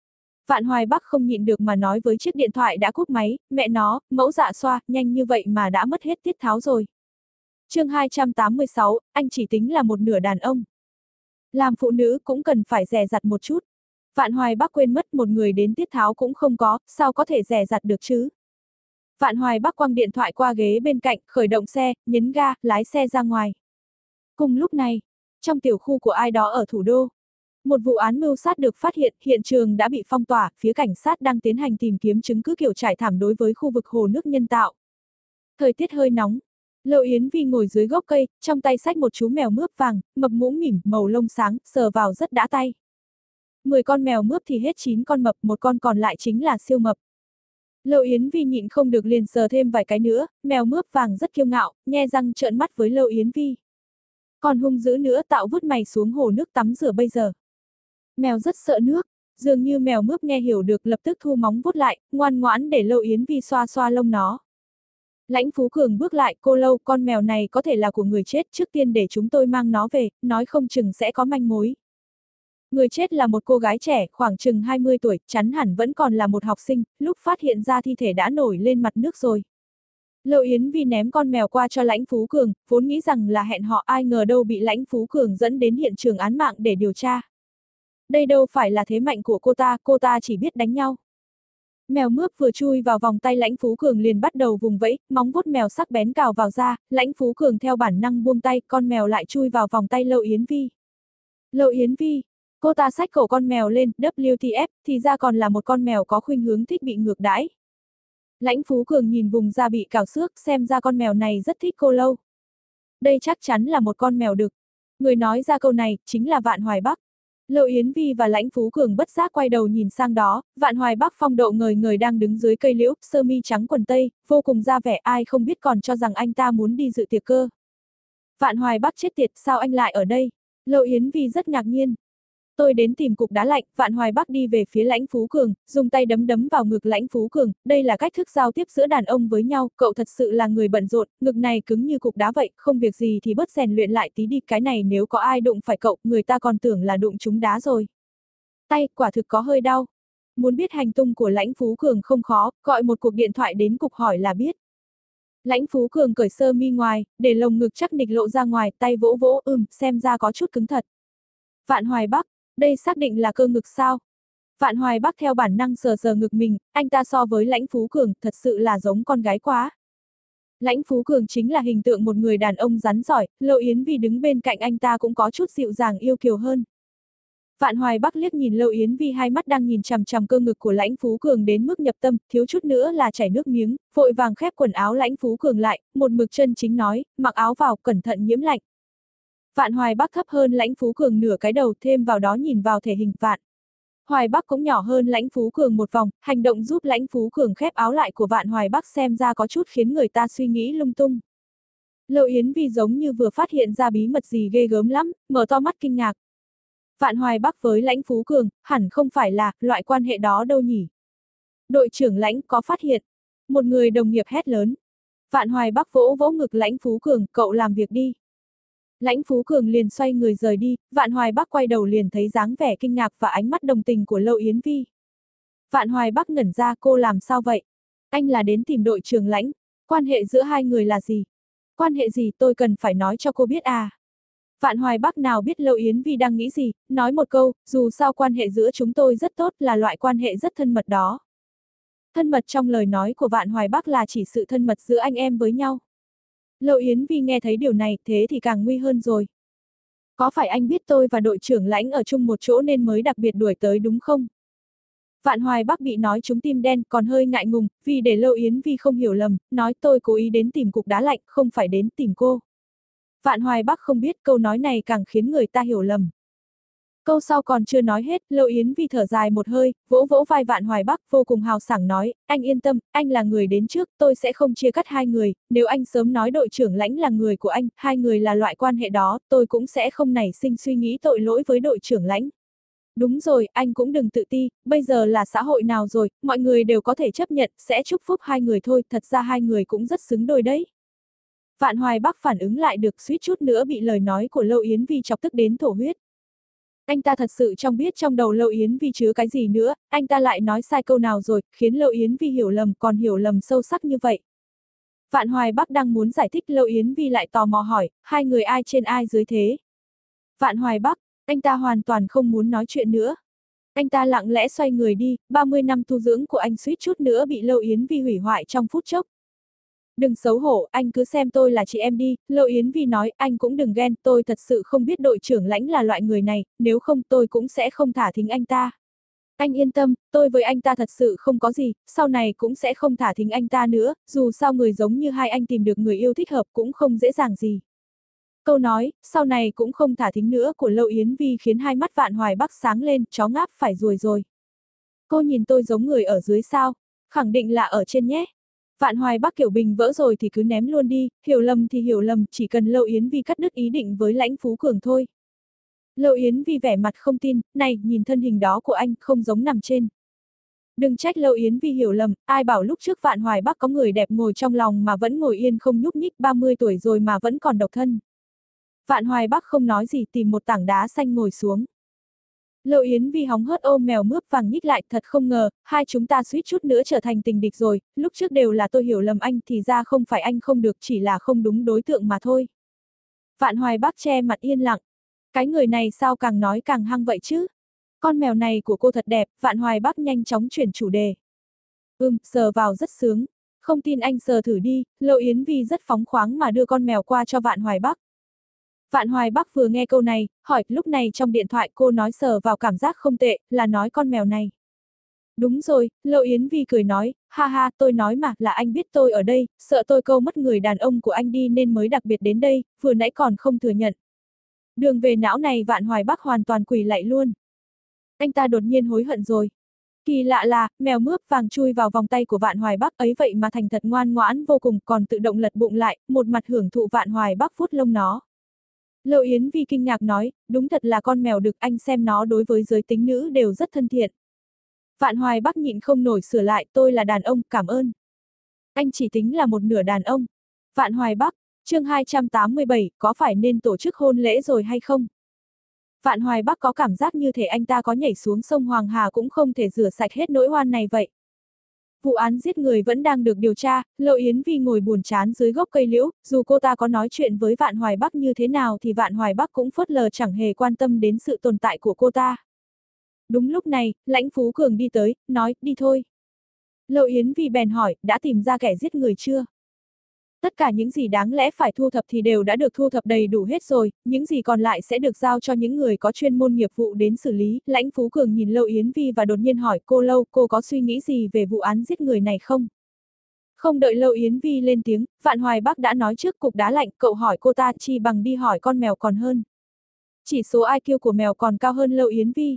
Speaker 1: Vạn Hoài Bắc không nhịn được mà nói với chiếc điện thoại đã cúp máy, mẹ nó, mẫu dạ xoa, nhanh như vậy mà đã mất hết tiết tháo rồi. Chương hai trăm tám mươi sáu, anh chỉ tính là một nửa đàn ông. Làm phụ nữ cũng cần phải dè dặt một chút. Vạn Hoài Bắc quên mất một người đến tiết tháo cũng không có, sao có thể dè dặt được chứ? Vạn Hoài Bắc quăng điện thoại qua ghế bên cạnh, khởi động xe, nhấn ga, lái xe ra ngoài. Cùng lúc này, trong tiểu khu của ai đó ở thủ đô, một vụ án mưu sát được phát hiện, hiện trường đã bị phong tỏa, phía cảnh sát đang tiến hành tìm kiếm chứng cứ kiểu trải thảm đối với khu vực hồ nước nhân tạo. Thời tiết hơi nóng. Lâu Yến Vi ngồi dưới gốc cây, trong tay xách một chú mèo mướp vàng, mập mũm mỉm, màu lông sáng, sờ vào rất đã tay. mười con mèo mướp thì hết chín con mập, một con còn lại chính là siêu mập. Lâu Yến Vi nhịn không được liền sờ thêm vài cái nữa, mèo mướp vàng rất kiêu ngạo, nhe răng trợn mắt với Lâu Yến Vi. Còn hung dữ nữa, tạo vứt mày xuống hồ nước tắm rửa bây giờ. Mèo rất sợ nước, dường như mèo mướp nghe hiểu được, lập tức thu móng vuốt lại, ngoan ngoãn để Lâu Yến Vi xoa xoa lông nó. Lãnh Phú Cường bước lại, cô Lâu, con mèo này có thể là của người chết, trước tiên để chúng tôi mang nó về, nói không chừng sẽ có manh mối. Người chết là một cô gái trẻ, khoảng chừng hai mươi tuổi, chắn hẳn vẫn còn là một học sinh, lúc phát hiện ra thi thể đã nổi lên mặt nước rồi. Lâu Yến Vi ném con mèo qua cho Lãnh Phú Cường, vốn nghĩ rằng là hẹn họ, ai ngờ đâu bị Lãnh Phú Cường dẫn đến hiện trường án mạng để điều tra. Đây đâu phải là thế mạnh của cô ta, cô ta chỉ biết đánh nhau. Mèo mướp vừa chui vào vòng tay Lãnh Phú Cường liền bắt đầu vùng vẫy, móng vuốt mèo sắc bén cào vào da, Lãnh Phú Cường theo bản năng buông tay, con mèo lại chui vào vòng tay Lâu Yến Vi. Lâu Yến Vi, cô ta xách cổ con mèo lên, W T F, thì ra còn là một con mèo có khuynh hướng thích bị ngược đãi. Lãnh Phú Cường nhìn vùng da bị cào xước, xem ra con mèo này rất thích cô Lâu. Đây chắc chắn là một con mèo đực. Người nói ra câu này, chính là Vạn Hoài Bắc. Lâu Yến Vi và Lãnh Phú Cường bất giác quay đầu nhìn sang đó, Vạn Hoài Bắc phong độ ngời ngời đang đứng dưới cây liễu, sơ mi trắng quần tây, vô cùng ra vẻ, ai không biết còn cho rằng anh ta muốn đi dự tiệc cơ. Vạn Hoài Bắc chết tiệt, sao anh lại ở đây? Lâu Yến Vi rất ngạc nhiên. Tôi đến tìm cục đá lạnh. Vạn Hoài Bắc đi về phía Lãnh Phú Cường, dùng tay đấm đấm vào ngực Lãnh Phú Cường, đây là cách thức giao tiếp giữa đàn ông với nhau, cậu thật sự là người bận rộn, ngực này cứng như cục đá vậy, không việc gì thì bớt rèn luyện lại tí đi, cái này nếu có ai đụng phải cậu, người ta còn tưởng là đụng trúng đá rồi. Tay, quả thực có hơi đau. Muốn biết hành tung của Lãnh Phú Cường không khó, gọi một cuộc điện thoại đến cục hỏi là biết. Lãnh Phú Cường cởi sơ mi ngoài, để lồng ngực chắc nịch lộ ra ngoài, tay vỗ vỗ, ừm, xem ra có chút cứng thật. Vạn Hoài Bắc, đây xác định là cơ ngực sao? Vạn Hoài Bắc theo bản năng sờ sờ ngực mình, anh ta so với Lãnh Phú Cường, thật sự là giống con gái quá. Lãnh Phú Cường chính là hình tượng một người đàn ông rắn giỏi, Lâu Yến Vi đứng bên cạnh anh ta cũng có chút dịu dàng yêu kiều hơn. Vạn Hoài Bắc liếc nhìn Lâu Yến Vi hai mắt đang nhìn chằm chằm cơ ngực của Lãnh Phú Cường đến mức nhập tâm, thiếu chút nữa là chảy nước miếng, vội vàng khép quần áo Lãnh Phú Cường lại, một mực chân chính nói, mặc áo vào, cẩn thận nhiễm lạnh. Vạn Hoài Bắc thấp hơn Lãnh Phú Cường nửa cái đầu, thêm vào đó nhìn vào thể hình Vạn Hoài Bắc cũng nhỏ hơn Lãnh Phú Cường một vòng, hành động giúp Lãnh Phú Cường khép áo lại của Vạn Hoài Bắc xem ra có chút khiến người ta suy nghĩ lung tung. Lâu Yến Vi giống như vừa phát hiện ra bí mật gì ghê gớm lắm, mở to mắt kinh ngạc. Vạn Hoài Bắc với Lãnh Phú Cường, hẳn không phải là loại quan hệ đó đâu nhỉ. Đội trưởng Lãnh có phát hiện. Một người đồng nghiệp hét lớn. Vạn Hoài Bắc vỗ vỗ ngực Lãnh Phú Cường, cậu làm việc đi. Lãnh Phú Cường liền xoay người rời đi, Vạn Hoài Bắc quay đầu liền thấy dáng vẻ kinh ngạc và ánh mắt đồng tình của Lâu Yến Vi. Vạn Hoài Bắc ngẩn ra, cô làm sao vậy? Anh là đến tìm đội trưởng Lãnh, quan hệ giữa hai người là gì? Quan hệ gì tôi cần phải nói cho cô biết à? Vạn Hoài Bắc nào biết Lâu Yến Vi đang nghĩ gì, nói một câu, dù sao quan hệ giữa chúng tôi rất tốt, là loại quan hệ rất thân mật đó. Thân mật trong lời nói của Vạn Hoài Bắc là chỉ sự thân mật giữa anh em với nhau. Lâu Yến Vi nghe thấy điều này, thế thì càng nguy hơn rồi. Có phải anh biết tôi và đội trưởng Lãnh ở chung một chỗ nên mới đặc biệt đuổi tới đúng không? Vạn Hoài Bắc bị nói trúng tim đen, còn hơi ngại ngùng, vì để Lâu Yến Vi không hiểu lầm, nói tôi cố ý đến tìm cục đá lạnh, không phải đến tìm cô. Vạn Hoài Bắc không biết câu nói này càng khiến người ta hiểu lầm. Câu sau còn chưa nói hết, Lâu Yến Vi thở dài một hơi, vỗ vỗ vai Vạn Hoài Bắc, vô cùng hào sảng nói, anh yên tâm, anh là người đến trước, tôi sẽ không chia cắt hai người, nếu anh sớm nói đội trưởng Lãnh là người của anh, hai người là loại quan hệ đó, tôi cũng sẽ không nảy sinh suy nghĩ tội lỗi với đội trưởng Lãnh. Đúng rồi, anh cũng đừng tự ti, bây giờ là xã hội nào rồi, mọi người đều có thể chấp nhận, sẽ chúc phúc hai người thôi, thật ra hai người cũng rất xứng đôi đấy. Vạn Hoài Bắc phản ứng lại được, suýt chút nữa bị lời nói của Lâu Yến Vi chọc tức đến thổ huyết. Anh ta thật sự trong biết trong đầu Lâu Yến Vi chứa cái gì nữa, anh ta lại nói sai câu nào rồi, khiến Lâu Yến Vi hiểu lầm, còn hiểu lầm sâu sắc như vậy. Vạn Hoài Bắc đang muốn giải thích, Lâu Yến Vi lại tò mò hỏi, hai người ai trên ai dưới thế? Vạn Hoài Bắc, anh ta hoàn toàn không muốn nói chuyện nữa. Anh ta lặng lẽ xoay người đi, ba mươi năm tu dưỡng của anh suýt chút nữa bị Lâu Yến Vi hủy hoại trong phút chốc. Đừng xấu hổ, anh cứ xem tôi là chị em đi, Lâu Yến Vi nói, anh cũng đừng ghen, tôi thật sự không biết đội trưởng Lãnh là loại người này, nếu không tôi cũng sẽ không thả thính anh ta. Anh yên tâm, tôi với anh ta thật sự không có gì, sau này cũng sẽ không thả thính anh ta nữa, dù sao người giống như hai anh tìm được người yêu thích hợp cũng không dễ dàng gì. Câu nói, sau này cũng không thả thính nữa của Lâu Yến Vi khiến hai mắt Vạn Hoài Bắc sáng lên, chó ngáp phải ruồi rồi. Cô nhìn tôi giống người ở dưới sao? Khẳng định là ở trên nhé. Vạn Hoài Bắc kiểu bình vỡ rồi thì cứ ném luôn đi, hiểu lầm thì hiểu lầm, chỉ cần Lâu Yến Vi cắt đứt ý định với Lãnh Phú Cường thôi. Lâu Yến Vi vẻ mặt không tin, này, nhìn thân hình đó của anh, không giống nằm trên. Đừng trách Lâu Yến Vi hiểu lầm, ai bảo lúc trước Vạn Hoài Bắc có người đẹp ngồi trong lòng mà vẫn ngồi yên không nhúc nhích, ba mươi tuổi rồi mà vẫn còn độc thân. Vạn Hoài Bắc không nói gì, tìm một tảng đá xanh ngồi xuống. Lâu Yến Vi hóng hớt ôm mèo mướp vàng nhích lại, thật không ngờ, hai chúng ta suýt chút nữa trở thành tình địch rồi, lúc trước đều là tôi hiểu lầm anh, thì ra không phải anh không được, chỉ là không đúng đối tượng mà thôi. Vạn Hoài Bắc che mặt yên lặng. Cái người này sao càng nói càng hăng vậy chứ? Con mèo này của cô thật đẹp, Vạn Hoài Bắc nhanh chóng chuyển chủ đề. Ừm, sờ vào rất sướng. Không tin anh sờ thử đi, Lâu Yến Vi rất phóng khoáng mà đưa con mèo qua cho Vạn Hoài Bắc. Vạn Hoài Bắc vừa nghe câu này, hỏi, lúc này trong điện thoại cô nói sờ vào cảm giác không tệ, là nói con mèo này. Đúng rồi, Lâu Yến Vi cười nói, ha ha, tôi nói mà, là anh biết tôi ở đây, sợ tôi câu mất người đàn ông của anh đi nên mới đặc biệt đến đây, vừa nãy còn không thừa nhận. Đường về não này Vạn Hoài Bắc hoàn toàn quỳ lạy luôn. Anh ta đột nhiên hối hận rồi. Kỳ lạ là, mèo mướp vàng chui vào vòng tay của Vạn Hoài Bắc ấy vậy mà thành thật ngoan ngoãn vô cùng, còn tự động lật bụng lại, một mặt hưởng thụ Vạn Hoài Bắc vuốt lông nó. Lâu Yến Vi kinh ngạc nói, đúng thật là con mèo đực, anh xem nó đối với giới tính nữ đều rất thân thiện. Vạn Hoài Bắc nhịn không nổi sửa lại, tôi là đàn ông, cảm ơn. Anh chỉ tính là một nửa đàn ông. Vạn Hoài Bắc, chương hai trăm tám mươi bảy, có phải nên tổ chức hôn lễ rồi hay không? Vạn Hoài Bắc có cảm giác như thể anh ta có nhảy xuống sông Hoàng Hà cũng không thể rửa sạch hết nỗi oan này vậy. Vụ án giết người vẫn đang được điều tra, Lâu Yến Vi ngồi buồn chán dưới gốc cây liễu, dù cô ta có nói chuyện với Vạn Hoài Bắc như thế nào thì Vạn Hoài Bắc cũng phớt lờ chẳng hề quan tâm đến sự tồn tại của cô ta. Đúng lúc này, Lãnh Phú Cường đi tới, nói, đi thôi. Lâu Yến Vi bèn hỏi, đã tìm ra kẻ giết người chưa? Tất cả những gì đáng lẽ phải thu thập thì đều đã được thu thập đầy đủ hết rồi, những gì còn lại sẽ được giao cho những người có chuyên môn nghiệp vụ đến xử lý. Lãnh Phú Cường nhìn Lâu Yến Vi và đột nhiên hỏi, cô Lâu, cô có suy nghĩ gì về vụ án giết người này không? Không đợi Lâu Yến Vi lên tiếng, Vạn Hoài Bắc đã nói trước cục đá lạnh, cậu hỏi cô ta chi bằng đi hỏi con mèo còn hơn. Chỉ số i kiu của mèo còn cao hơn Lâu Yến Vi.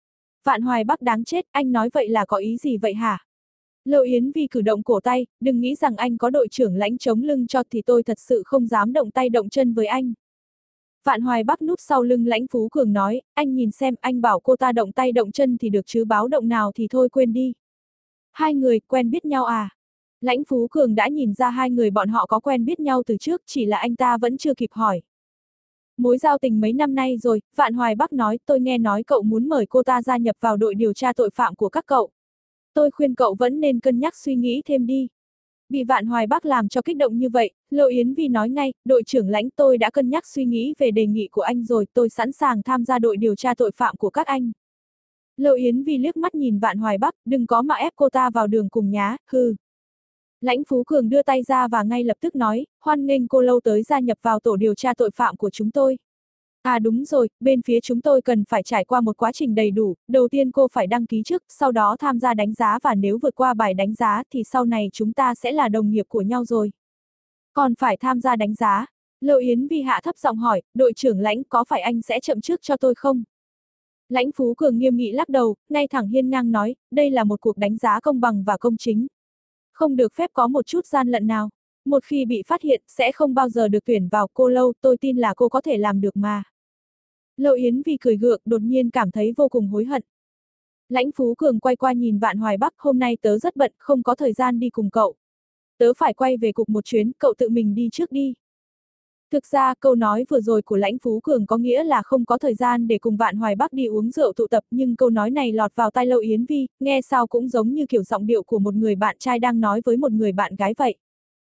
Speaker 1: Vạn Hoài Bắc đáng chết, anh nói vậy là có ý gì vậy hả? Lâu Yến Vi cử động cổ tay, đừng nghĩ rằng anh có đội trưởng Lãnh chống lưng cho thì tôi thật sự không dám động tay động chân với anh. Vạn Hoài Bắc núp sau lưng Lãnh Phú Cường nói, anh nhìn xem, anh bảo cô ta động tay động chân thì được chứ báo động nào thì thôi quên đi. Hai người quen biết nhau à? Lãnh Phú Cường đã nhìn ra hai người bọn họ có quen biết nhau từ trước, chỉ là anh ta vẫn chưa kịp hỏi. Mối giao tình mấy năm nay rồi, Vạn Hoài Bắc nói, tôi nghe nói cậu muốn mời cô ta gia nhập vào đội điều tra tội phạm của các cậu. Tôi khuyên cậu vẫn nên cân nhắc suy nghĩ thêm đi. Bị Vạn Hoài Bắc làm cho kích động như vậy, Lâu Yến Vi nói ngay, đội trưởng Lãnh, tôi đã cân nhắc suy nghĩ về đề nghị của anh rồi, tôi sẵn sàng tham gia đội điều tra tội phạm của các anh. Lâu Yến Vi liếc mắt nhìn Vạn Hoài Bắc, đừng có mà ép cô ta vào đường cùng nhá, hừ. Lãnh Phú Cường đưa tay ra và ngay lập tức nói, hoan nghênh cô Lâu tới gia nhập vào tổ điều tra tội phạm của chúng tôi. À đúng rồi, bên phía chúng tôi cần phải trải qua một quá trình đầy đủ, đầu tiên cô phải đăng ký trước, sau đó tham gia đánh giá và nếu vượt qua bài đánh giá thì sau này chúng ta sẽ là đồng nghiệp của nhau rồi. Còn phải tham gia đánh giá. Lâu Yến Vi hạ thấp giọng hỏi, đội trưởng Lãnh, có phải anh sẽ chậm trước cho tôi không? Lãnh Phú Cường nghiêm nghị lắc đầu, ngay thẳng hiên ngang nói, đây là một cuộc đánh giá công bằng và công chính. Không được phép có một chút gian lận nào. Một khi bị phát hiện, sẽ không bao giờ được tuyển vào. Cô Lâu, tôi tin là cô có thể làm được mà. Lâu Yến Vi cười gượng, đột nhiên cảm thấy vô cùng hối hận. Lãnh Phú Cường quay qua nhìn Vạn Hoài Bắc, hôm nay tớ rất bận, không có thời gian đi cùng cậu. Tớ phải quay về cục một chuyến, cậu tự mình đi trước đi. Thực ra, câu nói vừa rồi của Lãnh Phú Cường có nghĩa là không có thời gian để cùng Vạn Hoài Bắc đi uống rượu tụ tập, nhưng câu nói này lọt vào tai Lâu Yến Vi, nghe sao cũng giống như kiểu giọng điệu của một người bạn trai đang nói với một người bạn gái vậy.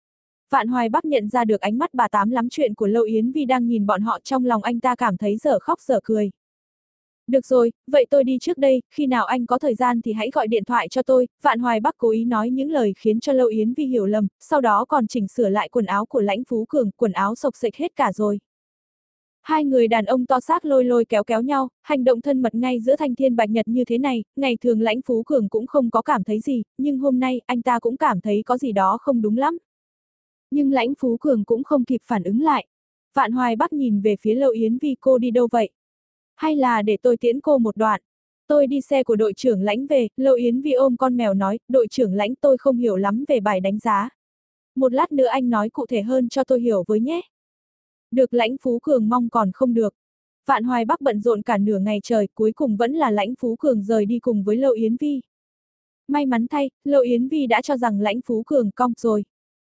Speaker 1: Vạn Hoài Bắc nhận ra được ánh mắt bà tám lắm chuyện của Lâu Yến Vi đang nhìn bọn họ, trong lòng anh ta cảm thấy dở khóc dở cười. Được rồi, vậy tôi đi trước đây, khi nào anh có thời gian thì hãy gọi điện thoại cho tôi. Vạn Hoài Bắc cố ý nói những lời khiến cho Lâu Yến Vi hiểu lầm, sau đó còn chỉnh sửa lại quần áo của Lãnh Phú Cường, quần áo xộc xệch hết cả rồi. Hai người đàn ông to xác lôi lôi kéo kéo nhau, hành động thân mật ngay giữa thanh thiên bạch nhật như thế này, ngày thường Lãnh Phú Cường cũng không có cảm thấy gì, nhưng hôm nay anh ta cũng cảm thấy có gì đó không đúng lắm. Nhưng Lãnh Phú Cường cũng không kịp phản ứng lại. Vạn Hoài Bắc nhìn về phía Lâu Yến Vi, cô đi đâu vậy? Hay là để tôi tiễn cô một đoạn? Tôi đi xe của đội trưởng Lãnh về. Lâu Yến Vi ôm con mèo nói, đội trưởng Lãnh, tôi không hiểu lắm về bài đánh giá. Một lát nữa anh nói cụ thể hơn cho tôi hiểu với nhé. Được. Lãnh Phú Cường mong còn không được. Vạn Hoài Bắc bận rộn cả nửa ngày trời, cuối cùng vẫn là Lãnh Phú Cường rời đi cùng với Lâu Yến Vi. May mắn thay, Lâu Yến Vi đã cho rằng Lãnh Phú Cường cong rồi.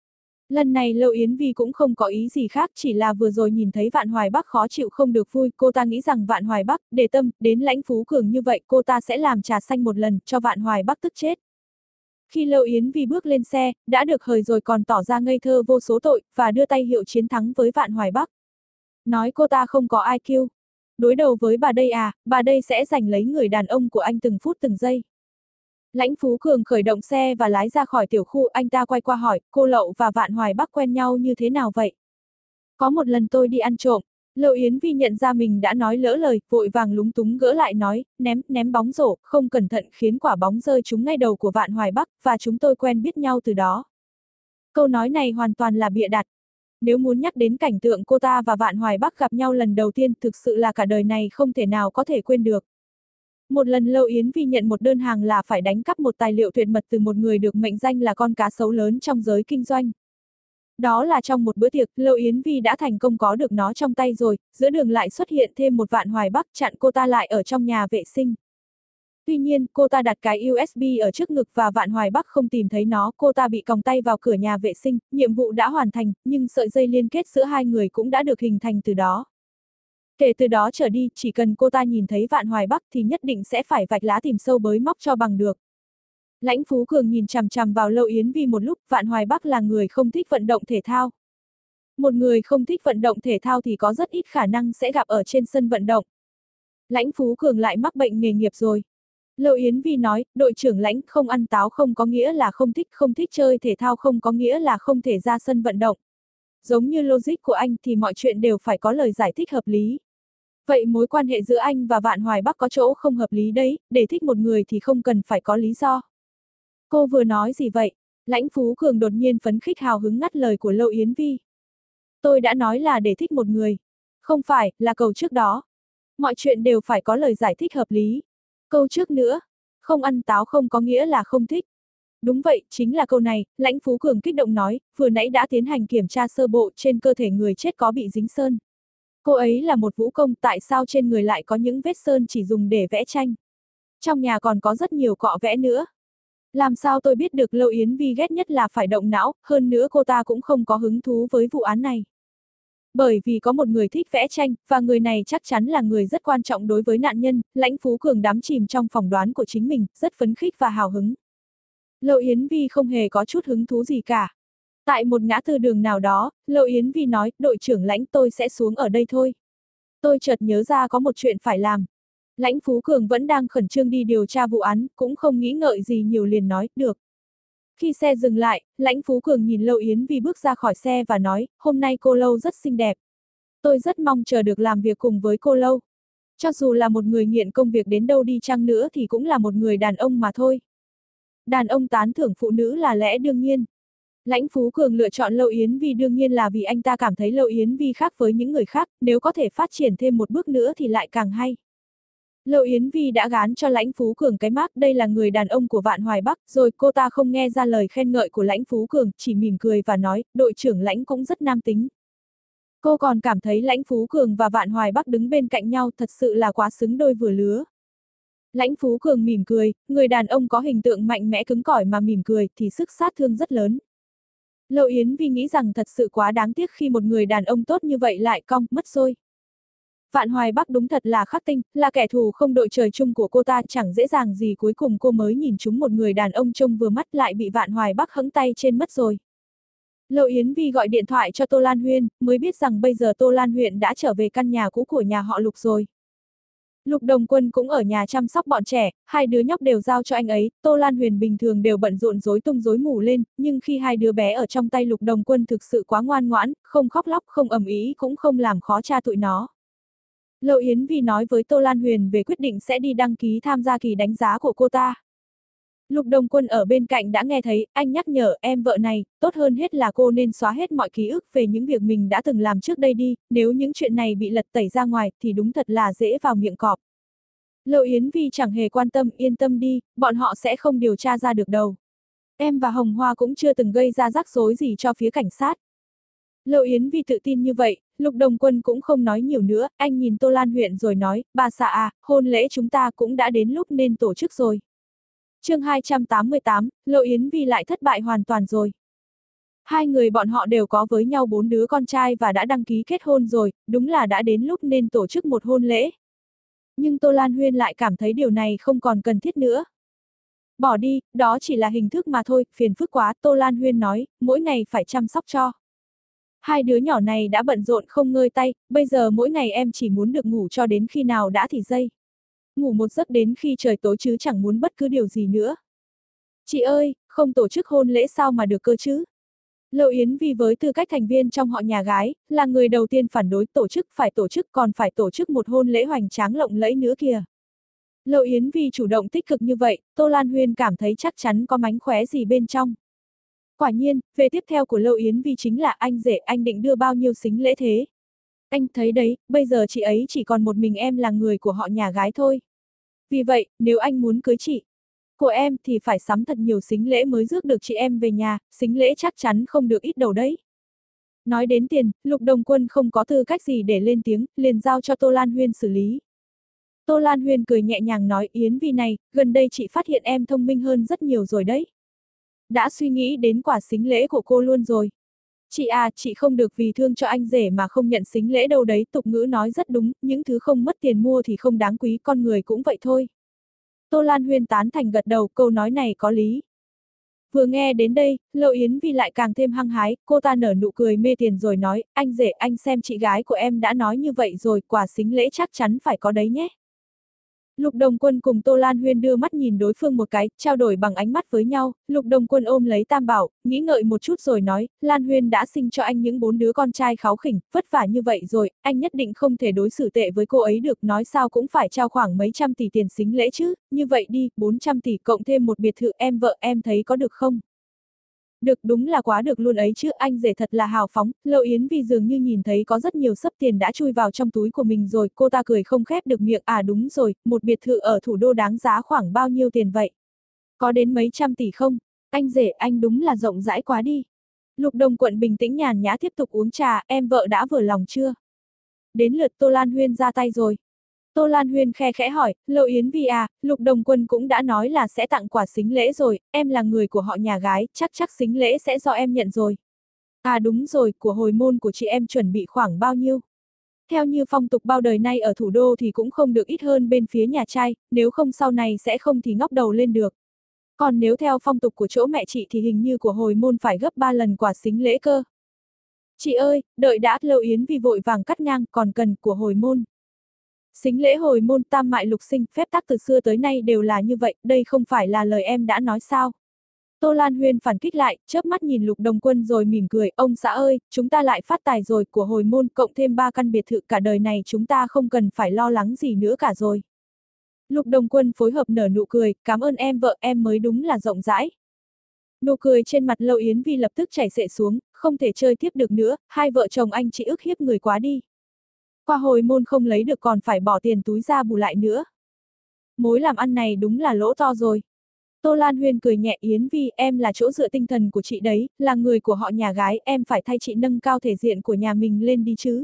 Speaker 1: Lần này Lâu Yến Vi cũng không có ý gì khác, chỉ là vừa rồi nhìn thấy Vạn Hoài Bắc khó chịu không được vui, cô ta nghĩ rằng Vạn Hoài Bắc để tâm đến Lãnh Phú Cường như vậy, cô ta sẽ làm trà xanh một lần cho Vạn Hoài Bắc tức chết. Khi Lâu Yến Vi bước lên xe, đã được hời rồi còn tỏ ra ngây thơ vô số tội, và đưa tay hiệu chiến thắng với Vạn Hoài Bắc. Nói cô ta không có i kiu. Đối đầu với bà đây à, bà đây sẽ giành lấy người đàn ông của anh từng phút từng giây. Lãnh Phú Cường khởi động xe và lái ra khỏi tiểu khu, anh ta quay qua hỏi, cô Lậu và Vạn Hoài Bắc quen nhau như thế nào vậy? Có một lần tôi đi ăn trộm. Lâu Yến Vi nhận ra mình đã nói lỡ lời, vội vàng lúng túng gỡ lại nói, ném, ném bóng rổ, không cẩn thận khiến quả bóng rơi trúng ngay đầu của Vạn Hoài Bắc, và chúng tôi quen biết nhau từ đó. Câu nói này hoàn toàn là bịa đặt. Nếu muốn nhắc đến cảnh tượng cô ta và Vạn Hoài Bắc gặp nhau lần đầu tiên, thực sự là cả đời này không thể nào có thể quên được. Một lần Lâu Yến Vi nhận một đơn hàng là phải đánh cắp một tài liệu tuyệt mật từ một người được mệnh danh là con cá sấu lớn trong giới kinh doanh. Đó là trong một bữa tiệc, Lâu Yến Vi đã thành công có được nó trong tay rồi, giữa đường lại xuất hiện thêm một Vạn Hoài Bắc chặn cô ta lại ở trong nhà vệ sinh. Tuy nhiên, cô ta đặt cái u ét bê ở trước ngực và Vạn Hoài Bắc không tìm thấy nó, cô ta bị còng tay vào cửa nhà vệ sinh, nhiệm vụ đã hoàn thành, nhưng sợi dây liên kết giữa hai người cũng đã được hình thành từ đó. Kể từ đó trở đi, chỉ cần cô ta nhìn thấy Vạn Hoài Bắc thì nhất định sẽ phải vạch lá tìm sâu bới móc cho bằng được. Lãnh Phú Cường nhìn chằm chằm vào Lâu Yến Vi một lúc, Vạn Hoài Bắc là người không thích vận động thể thao. Một người không thích vận động thể thao thì có rất ít khả năng sẽ gặp ở trên sân vận động. Lãnh Phú Cường lại mắc bệnh nghề nghiệp rồi. Lâu Yến Vi nói, đội trưởng Lãnh, không ăn táo không có nghĩa là không thích, không thích chơi thể thao không có nghĩa là không thể ra sân vận động. Giống như logic của anh thì mọi chuyện đều phải có lời giải thích hợp lý. Vậy mối quan hệ giữa anh và Vạn Hoài Bắc có chỗ không hợp lý đấy, để thích một người thì không cần phải có lý do. Cô vừa nói gì vậy? Lãnh Phú Cường đột nhiên phấn khích hào hứng ngắt lời của Lâu Yến Vi. Tôi đã nói là để thích một người. Không phải, là câu trước đó. Mọi chuyện đều phải có lời giải thích hợp lý. Câu trước nữa, không ăn táo không có nghĩa là không thích. Đúng vậy, chính là câu này, Lãnh Phú Cường kích động nói, vừa nãy đã tiến hành kiểm tra sơ bộ trên cơ thể người chết có bị dính sơn. Cô ấy là một vũ công, tại sao trên người lại có những vết sơn chỉ dùng để vẽ tranh? Trong nhà còn có rất nhiều cọ vẽ nữa. Làm sao tôi biết được Lâu Yến Vi ghét nhất là phải động não, hơn nữa cô ta cũng không có hứng thú với vụ án này. Bởi vì có một người thích vẽ tranh, và người này chắc chắn là người rất quan trọng đối với nạn nhân, Lãnh Phú Cường đắm chìm trong phỏng đoán của chính mình, rất phấn khích và hào hứng. Lâu Yến Vi không hề có chút hứng thú gì cả. Tại một ngã tư đường nào đó, Lâu Yến Vi nói, đội trưởng Lãnh, tôi sẽ xuống ở đây thôi. Tôi chợt nhớ ra có một chuyện phải làm. Lãnh Phú Cường vẫn đang khẩn trương đi điều tra vụ án, cũng không nghĩ ngợi gì nhiều liền nói, được. Khi xe dừng lại, Lãnh Phú Cường nhìn Lâu Yến Vi bước ra khỏi xe và nói, hôm nay cô Lâu rất xinh đẹp. Tôi rất mong chờ được làm việc cùng với cô Lâu. Cho dù là một người nghiện công việc đến đâu đi chăng nữa thì cũng là một người đàn ông mà thôi. Đàn ông tán thưởng phụ nữ là lẽ đương nhiên. Lãnh Phú Cường lựa chọn Lâu Yến Vi đương nhiên là vì anh ta cảm thấy Lâu Yến Vi khác với những người khác, nếu có thể phát triển thêm một bước nữa thì lại càng hay. Lâu Yến Vi đã gán cho Lãnh Phú Cường cái mác đây là người đàn ông của Vạn Hoài Bắc, rồi cô ta không nghe ra lời khen ngợi của Lãnh Phú Cường, chỉ mỉm cười và nói, đội trưởng Lãnh cũng rất nam tính. Cô còn cảm thấy Lãnh Phú Cường và Vạn Hoài Bắc đứng bên cạnh nhau thật sự là quá xứng đôi vừa lứa. Lãnh Phú Cường mỉm cười, người đàn ông có hình tượng mạnh mẽ cứng cỏi mà mỉm cười thì sức sát thương rất lớn. Lâu Yến Vi nghĩ rằng thật sự quá đáng tiếc khi một người đàn ông tốt như vậy lại cong, mất rồi. Vạn Hoài Bắc đúng thật là khắc tinh, là kẻ thù không đội trời chung của cô ta, chẳng dễ dàng gì cuối cùng cô mới nhìn trúng một người đàn ông trông vừa mắt lại bị Vạn Hoài Bắc hẫng tay trên mất rồi. Lâu Yến Vi gọi điện thoại cho Tô Lan Huyên, mới biết rằng bây giờ Tô Lan Huyên đã trở về căn nhà cũ của nhà họ Lục rồi. Lục Đồng Quân cũng ở nhà chăm sóc bọn trẻ, hai đứa nhóc đều giao cho anh ấy, Tô Lan Huyền bình thường đều bận rộn rối tung rối mù lên, nhưng khi hai đứa bé ở trong tay Lục Đồng Quân thực sự quá ngoan ngoãn, không khóc lóc, không ầm ĩ cũng không làm khó cha tụi nó. Lâu Yến Vi nói với Tô Lan Huyền về quyết định sẽ đi đăng ký tham gia kỳ đánh giá của cô ta. Lục Đồng Quân ở bên cạnh đã nghe thấy, anh nhắc nhở em vợ này, tốt hơn hết là cô nên xóa hết mọi ký ức về những việc mình đã từng làm trước đây đi, nếu những chuyện này bị lật tẩy ra ngoài thì đúng thật là dễ vào miệng cọp. Lâu Yến Vi chẳng hề quan tâm, yên tâm đi, bọn họ sẽ không điều tra ra được đâu. Em và Hồng Hoa cũng chưa từng gây ra rắc rối gì cho phía cảnh sát. Lâu Yến Vi tự tin như vậy, Lục Đồng Quân cũng không nói nhiều nữa, anh nhìn Tô Lan Huyền rồi nói, bà xã à, hôn lễ chúng ta cũng đã đến lúc nên tổ chức rồi. Chương hai trăm tám mươi tám, Lâu Yến Vi lại thất bại hoàn toàn rồi. Hai người bọn họ đều có với nhau bốn đứa con trai và đã đăng ký kết hôn rồi, đúng là đã đến lúc nên tổ chức một hôn lễ. Nhưng Tô Lan Huyên lại cảm thấy điều này không còn cần thiết nữa. Bỏ đi, đó chỉ là hình thức mà thôi, phiền phức quá, Tô Lan Huyên nói, mỗi ngày phải chăm sóc cho. Hai đứa nhỏ này đã bận rộn không ngơi tay, bây giờ mỗi ngày em chỉ muốn được ngủ cho đến khi nào đã thì dây. Ngủ một giấc đến khi trời tối chứ chẳng muốn bất cứ điều gì nữa. Chị ơi, không tổ chức hôn lễ sao mà được cơ chứ? Lâu Yến Vi với tư cách thành viên trong họ nhà gái, là người đầu tiên phản đối tổ chức, phải tổ chức còn phải tổ chức một hôn lễ hoành tráng lộng lẫy nữa kìa. Lâu Yến Vi chủ động tích cực như vậy, Tô Lan Huyên cảm thấy chắc chắn có mánh khóe gì bên trong. Quả nhiên, về tiếp theo của Lâu Yến Vi chính là anh rể, anh định đưa bao nhiêu sính lễ thế? Anh thấy đấy, bây giờ chị ấy chỉ còn một mình em là người của họ nhà gái thôi. Vì vậy, nếu anh muốn cưới chị của em thì phải sắm thật nhiều sính lễ mới rước được chị em về nhà, sính lễ chắc chắn không được ít đâu đấy. Nói đến tiền, Lục Đồng Quân không có tư cách gì để lên tiếng, liền giao cho Tô Lan Huyên xử lý. Tô Lan Huyên cười nhẹ nhàng nói, Yến Vi này, gần đây chị phát hiện em thông minh hơn rất nhiều rồi đấy. Đã suy nghĩ đến quả sính lễ của cô luôn rồi. Chị à, chị không được vì thương cho anh rể mà không nhận sính lễ đâu đấy, tục ngữ nói rất đúng, những thứ không mất tiền mua thì không đáng quý, con người cũng vậy thôi. Tô Lan Huyên tán thành gật đầu, câu nói này có lý. Vừa nghe đến đây, Lâu Yến Vi lại càng thêm hăng hái, cô ta nở nụ cười mê tiền rồi nói, anh rể anh xem chị gái của em đã nói như vậy rồi, quả sính lễ chắc chắn phải có đấy nhé. Lục Đồng Quân cùng Tô Lan Huyên đưa mắt nhìn đối phương một cái, trao đổi bằng ánh mắt với nhau, Lục Đồng Quân ôm lấy Tam Bảo, nghĩ ngợi một chút rồi nói, Lan Huyên đã sinh cho anh những bốn đứa con trai kháu khỉnh, vất vả như vậy rồi, anh nhất định không thể đối xử tệ với cô ấy được, nói sao cũng phải trao khoảng mấy trăm tỷ tiền sính lễ chứ, như vậy đi, bốn trăm tỷ cộng thêm một biệt thự em vợ em thấy có được không? Được, đúng là quá được luôn ấy chứ, anh rể thật là hào phóng. Lâu Yến Vi dường như nhìn thấy có rất nhiều sấp tiền đã chui vào trong túi của mình rồi, cô ta cười không khép được miệng, à đúng rồi, một biệt thự ở thủ đô đáng giá khoảng bao nhiêu tiền vậy? Có đến mấy trăm tỷ không? Anh rể anh đúng là rộng rãi quá đi. Lục Đồng Quận bình tĩnh nhàn nhã tiếp tục uống trà, em vợ đã vừa lòng chưa? Đến lượt Tô Lan Huyên ra tay rồi. Tô Lan Huyên khe khẽ hỏi, Lâu Yến Vi à, Lục Đồng Quân cũng đã nói là sẽ tặng quả sính lễ rồi, em là người của họ nhà gái, chắc chắc sính lễ sẽ do em nhận rồi. À đúng rồi, của hồi môn của chị em chuẩn bị khoảng bao nhiêu? Theo như phong tục bao đời nay ở thủ đô thì cũng không được ít hơn bên phía nhà trai, nếu không sau này sẽ không thì ngóc đầu lên được. Còn nếu theo phong tục của chỗ mẹ chị thì hình như của hồi môn phải gấp ba lần quả sính lễ cơ. Chị ơi, đợi đã, Lâu Yến Vi vội vàng cắt ngang, còn cần của hồi môn. Sính lễ hồi môn tam mại lục sinh, phép tắc từ xưa tới nay đều là như vậy, đây không phải là lời em đã nói sao. Tô Lan Huyên phản kích lại, chớp mắt nhìn Lục Đồng Quân rồi mỉm cười, ông xã ơi, chúng ta lại phát tài rồi, của hồi môn cộng thêm ba căn biệt thự, cả đời này chúng ta không cần phải lo lắng gì nữa cả rồi. Lục Đồng Quân phối hợp nở nụ cười, cảm ơn em vợ em mới đúng là rộng rãi. Nụ cười trên mặt Lâu Yến Vi lập tức chảy xệ xuống, không thể chơi tiếp được nữa, hai vợ chồng anh chị ức hiếp người quá đi. Qua hồi môn không lấy được còn phải bỏ tiền túi ra bù lại nữa. Mối làm ăn này đúng là lỗ to rồi. Tô Lan Huyên cười nhẹ, Yến Vi, em là chỗ dựa tinh thần của chị đấy, là người của họ nhà gái, em phải thay chị nâng cao thể diện của nhà mình lên đi chứ.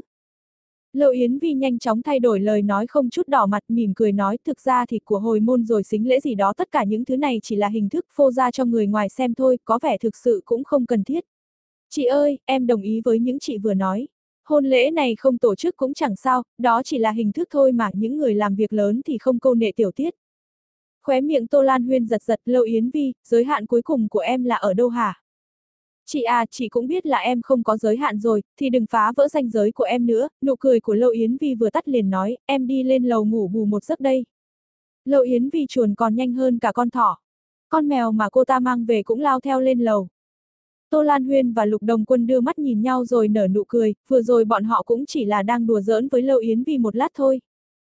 Speaker 1: Lâu Yến Vi nhanh chóng thay đổi lời nói không chút đỏ mặt, mỉm cười nói, thực ra thì của hồi môn rồi sính lễ gì đó, tất cả những thứ này chỉ là hình thức phô ra cho người ngoài xem thôi, có vẻ thực sự cũng không cần thiết. Chị ơi, em đồng ý với những chị vừa nói. Hôn lễ này không tổ chức cũng chẳng sao, đó chỉ là hình thức thôi mà, những người làm việc lớn thì không câu nệ tiểu tiết. Khóe miệng Tô Lan Huyên giật giật, Lâu Yến Vi, giới hạn cuối cùng của em là ở đâu hả? Chị à, chị cũng biết là em không có giới hạn rồi, thì đừng phá vỡ ranh giới của em nữa, nụ cười của Lâu Yến Vi vừa tắt liền nói, em đi lên lầu ngủ bù một giấc đây. Lâu Yến Vi chuồn còn nhanh hơn cả con thỏ. Con mèo mà cô ta mang về cũng lao theo lên lầu. Tô Lan Huyên và Lục Đồng Quân đưa mắt nhìn nhau rồi nở nụ cười, vừa rồi bọn họ cũng chỉ là đang đùa giỡn với Lâu Yến Vi một lát thôi.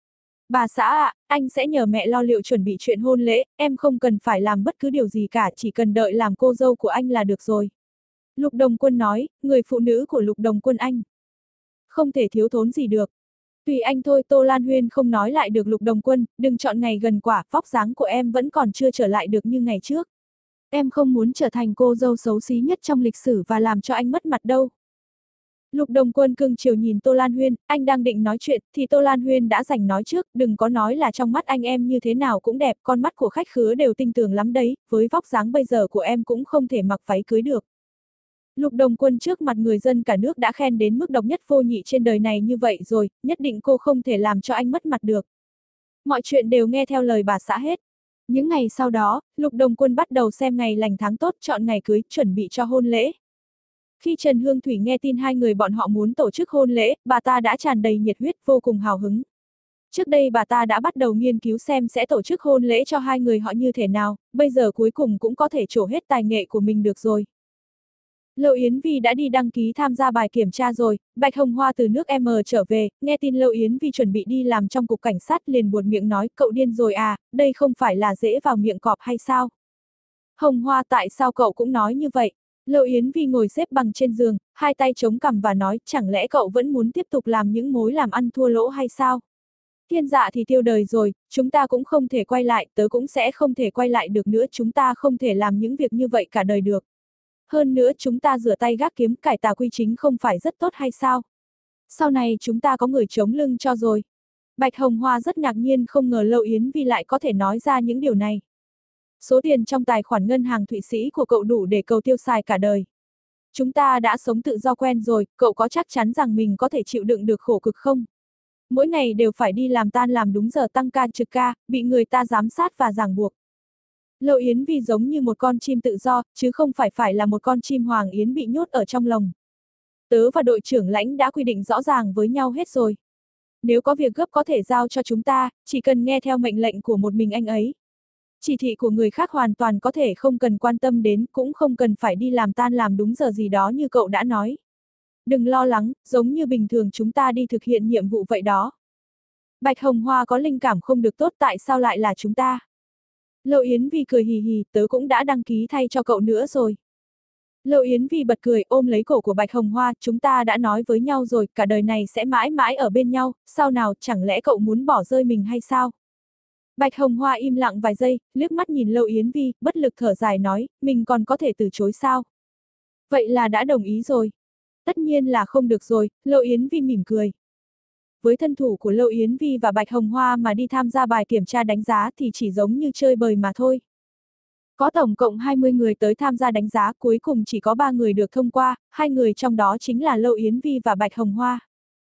Speaker 1: Bà xã ạ, à, anh sẽ nhờ mẹ lo liệu chuẩn bị chuyện hôn lễ, em không cần phải làm bất cứ điều gì cả, chỉ cần đợi làm cô dâu của anh là được rồi. Lục Đồng Quân nói, người phụ nữ của Lục Đồng Quân anh. Không thể thiếu thốn gì được. Tùy anh thôi, Tô Lan Huyên không nói lại được Lục Đồng Quân, đừng chọn ngày gần quả, vóc dáng của em vẫn còn chưa trở lại được như ngày trước. Em không muốn trở thành cô dâu xấu xí nhất trong lịch sử và làm cho anh mất mặt đâu. Lục Đồng Quân cưng chiều nhìn Tô Lan Huyên, anh đang định nói chuyện, thì Tô Lan Huyên đã giành nói trước, đừng có nói là trong mắt anh em như thế nào cũng đẹp, con mắt của khách khứa đều tinh tường lắm đấy, với vóc dáng bây giờ của em cũng không thể mặc váy cưới được. Lục Đồng Quân trước mặt người dân cả nước đã khen đến mức độc nhất vô nhị trên đời này như vậy rồi, nhất định cô không thể làm cho anh mất mặt được. Mọi chuyện đều nghe theo lời bà xã hết. Những ngày sau đó, Lục Đồng Quân bắt đầu xem ngày lành tháng tốt, chọn ngày cưới, chuẩn bị cho hôn lễ. Khi Trần Hương Thủy nghe tin hai người bọn họ muốn tổ chức hôn lễ, bà ta đã tràn đầy nhiệt huyết, vô cùng hào hứng. Trước đây bà ta đã bắt đầu nghiên cứu xem sẽ tổ chức hôn lễ cho hai người họ như thế nào, bây giờ cuối cùng cũng có thể trổ hết tài nghệ của mình được rồi. Lâu Yến Vi đã đi đăng ký tham gia bài kiểm tra rồi, Bạch Hồng Hoa từ nước M trở về, nghe tin Lâu Yến Vi chuẩn bị đi làm trong cục cảnh sát liền buột miệng nói, cậu điên rồi à, đây không phải là dễ vào miệng cọp hay sao? Hồng Hoa, tại sao cậu cũng nói như vậy? Lâu Yến Vi ngồi xếp bằng trên giường, hai tay chống cằm và nói, chẳng lẽ cậu vẫn muốn tiếp tục làm những mối làm ăn thua lỗ hay sao? Thiên Dạ thì tiêu đời rồi, chúng ta cũng không thể quay lại, tớ cũng sẽ không thể quay lại được nữa, chúng ta không thể làm những việc như vậy cả đời được. Hơn nữa chúng ta rửa tay gác kiếm cải tà quy chính không phải rất tốt hay sao? Sau này chúng ta có người chống lưng cho rồi. Bạch Hồng Hoa rất ngạc nhiên không ngờ Lâu Yến Vi lại có thể nói ra những điều này. Số tiền trong tài khoản ngân hàng Thụy Sĩ của cậu đủ để cậu tiêu xài cả đời. Chúng ta đã sống tự do quen rồi, cậu có chắc chắn rằng mình có thể chịu đựng được khổ cực không? Mỗi ngày đều phải đi làm tan làm đúng giờ tăng ca trực ca, bị người ta giám sát và ràng buộc. Lâu Yến Vi giống như một con chim tự do, chứ không phải phải là một con chim hoàng yến bị nhốt ở trong lồng. Tớ và đội trưởng lãnh đã quy định rõ ràng với nhau hết rồi. Nếu có việc gấp có thể giao cho chúng ta, chỉ cần nghe theo mệnh lệnh của một mình anh ấy. Chỉ thị của người khác hoàn toàn có thể không cần quan tâm đến, cũng không cần phải đi làm tan làm đúng giờ gì đó như cậu đã nói. Đừng lo lắng, giống như bình thường chúng ta đi thực hiện nhiệm vụ vậy đó. Bạch Hồng Hoa có linh cảm không được tốt, tại sao lại là chúng ta? Lâu Yến Vi cười hì hì, tớ cũng đã đăng ký thay cho cậu nữa rồi. Lâu Yến Vi bật cười ôm lấy cổ của Bạch Hồng Hoa, chúng ta đã nói với nhau rồi, cả đời này sẽ mãi mãi ở bên nhau, sao nào, chẳng lẽ cậu muốn bỏ rơi mình hay sao? Bạch Hồng Hoa im lặng vài giây, liếc mắt nhìn Lâu Yến Vi, bất lực thở dài nói, mình còn có thể từ chối sao? Vậy là đã đồng ý rồi. Tất nhiên là không được rồi, Lâu Yến Vi mỉm cười. Với thân thủ của Lâu Yến Vi và Bạch Hồng Hoa mà đi tham gia bài kiểm tra đánh giá thì chỉ giống như chơi bời mà thôi. Có tổng cộng hai mươi người tới tham gia đánh giá, cuối cùng chỉ có ba người được thông qua, hai người trong đó chính là Lâu Yến Vi và Bạch Hồng Hoa.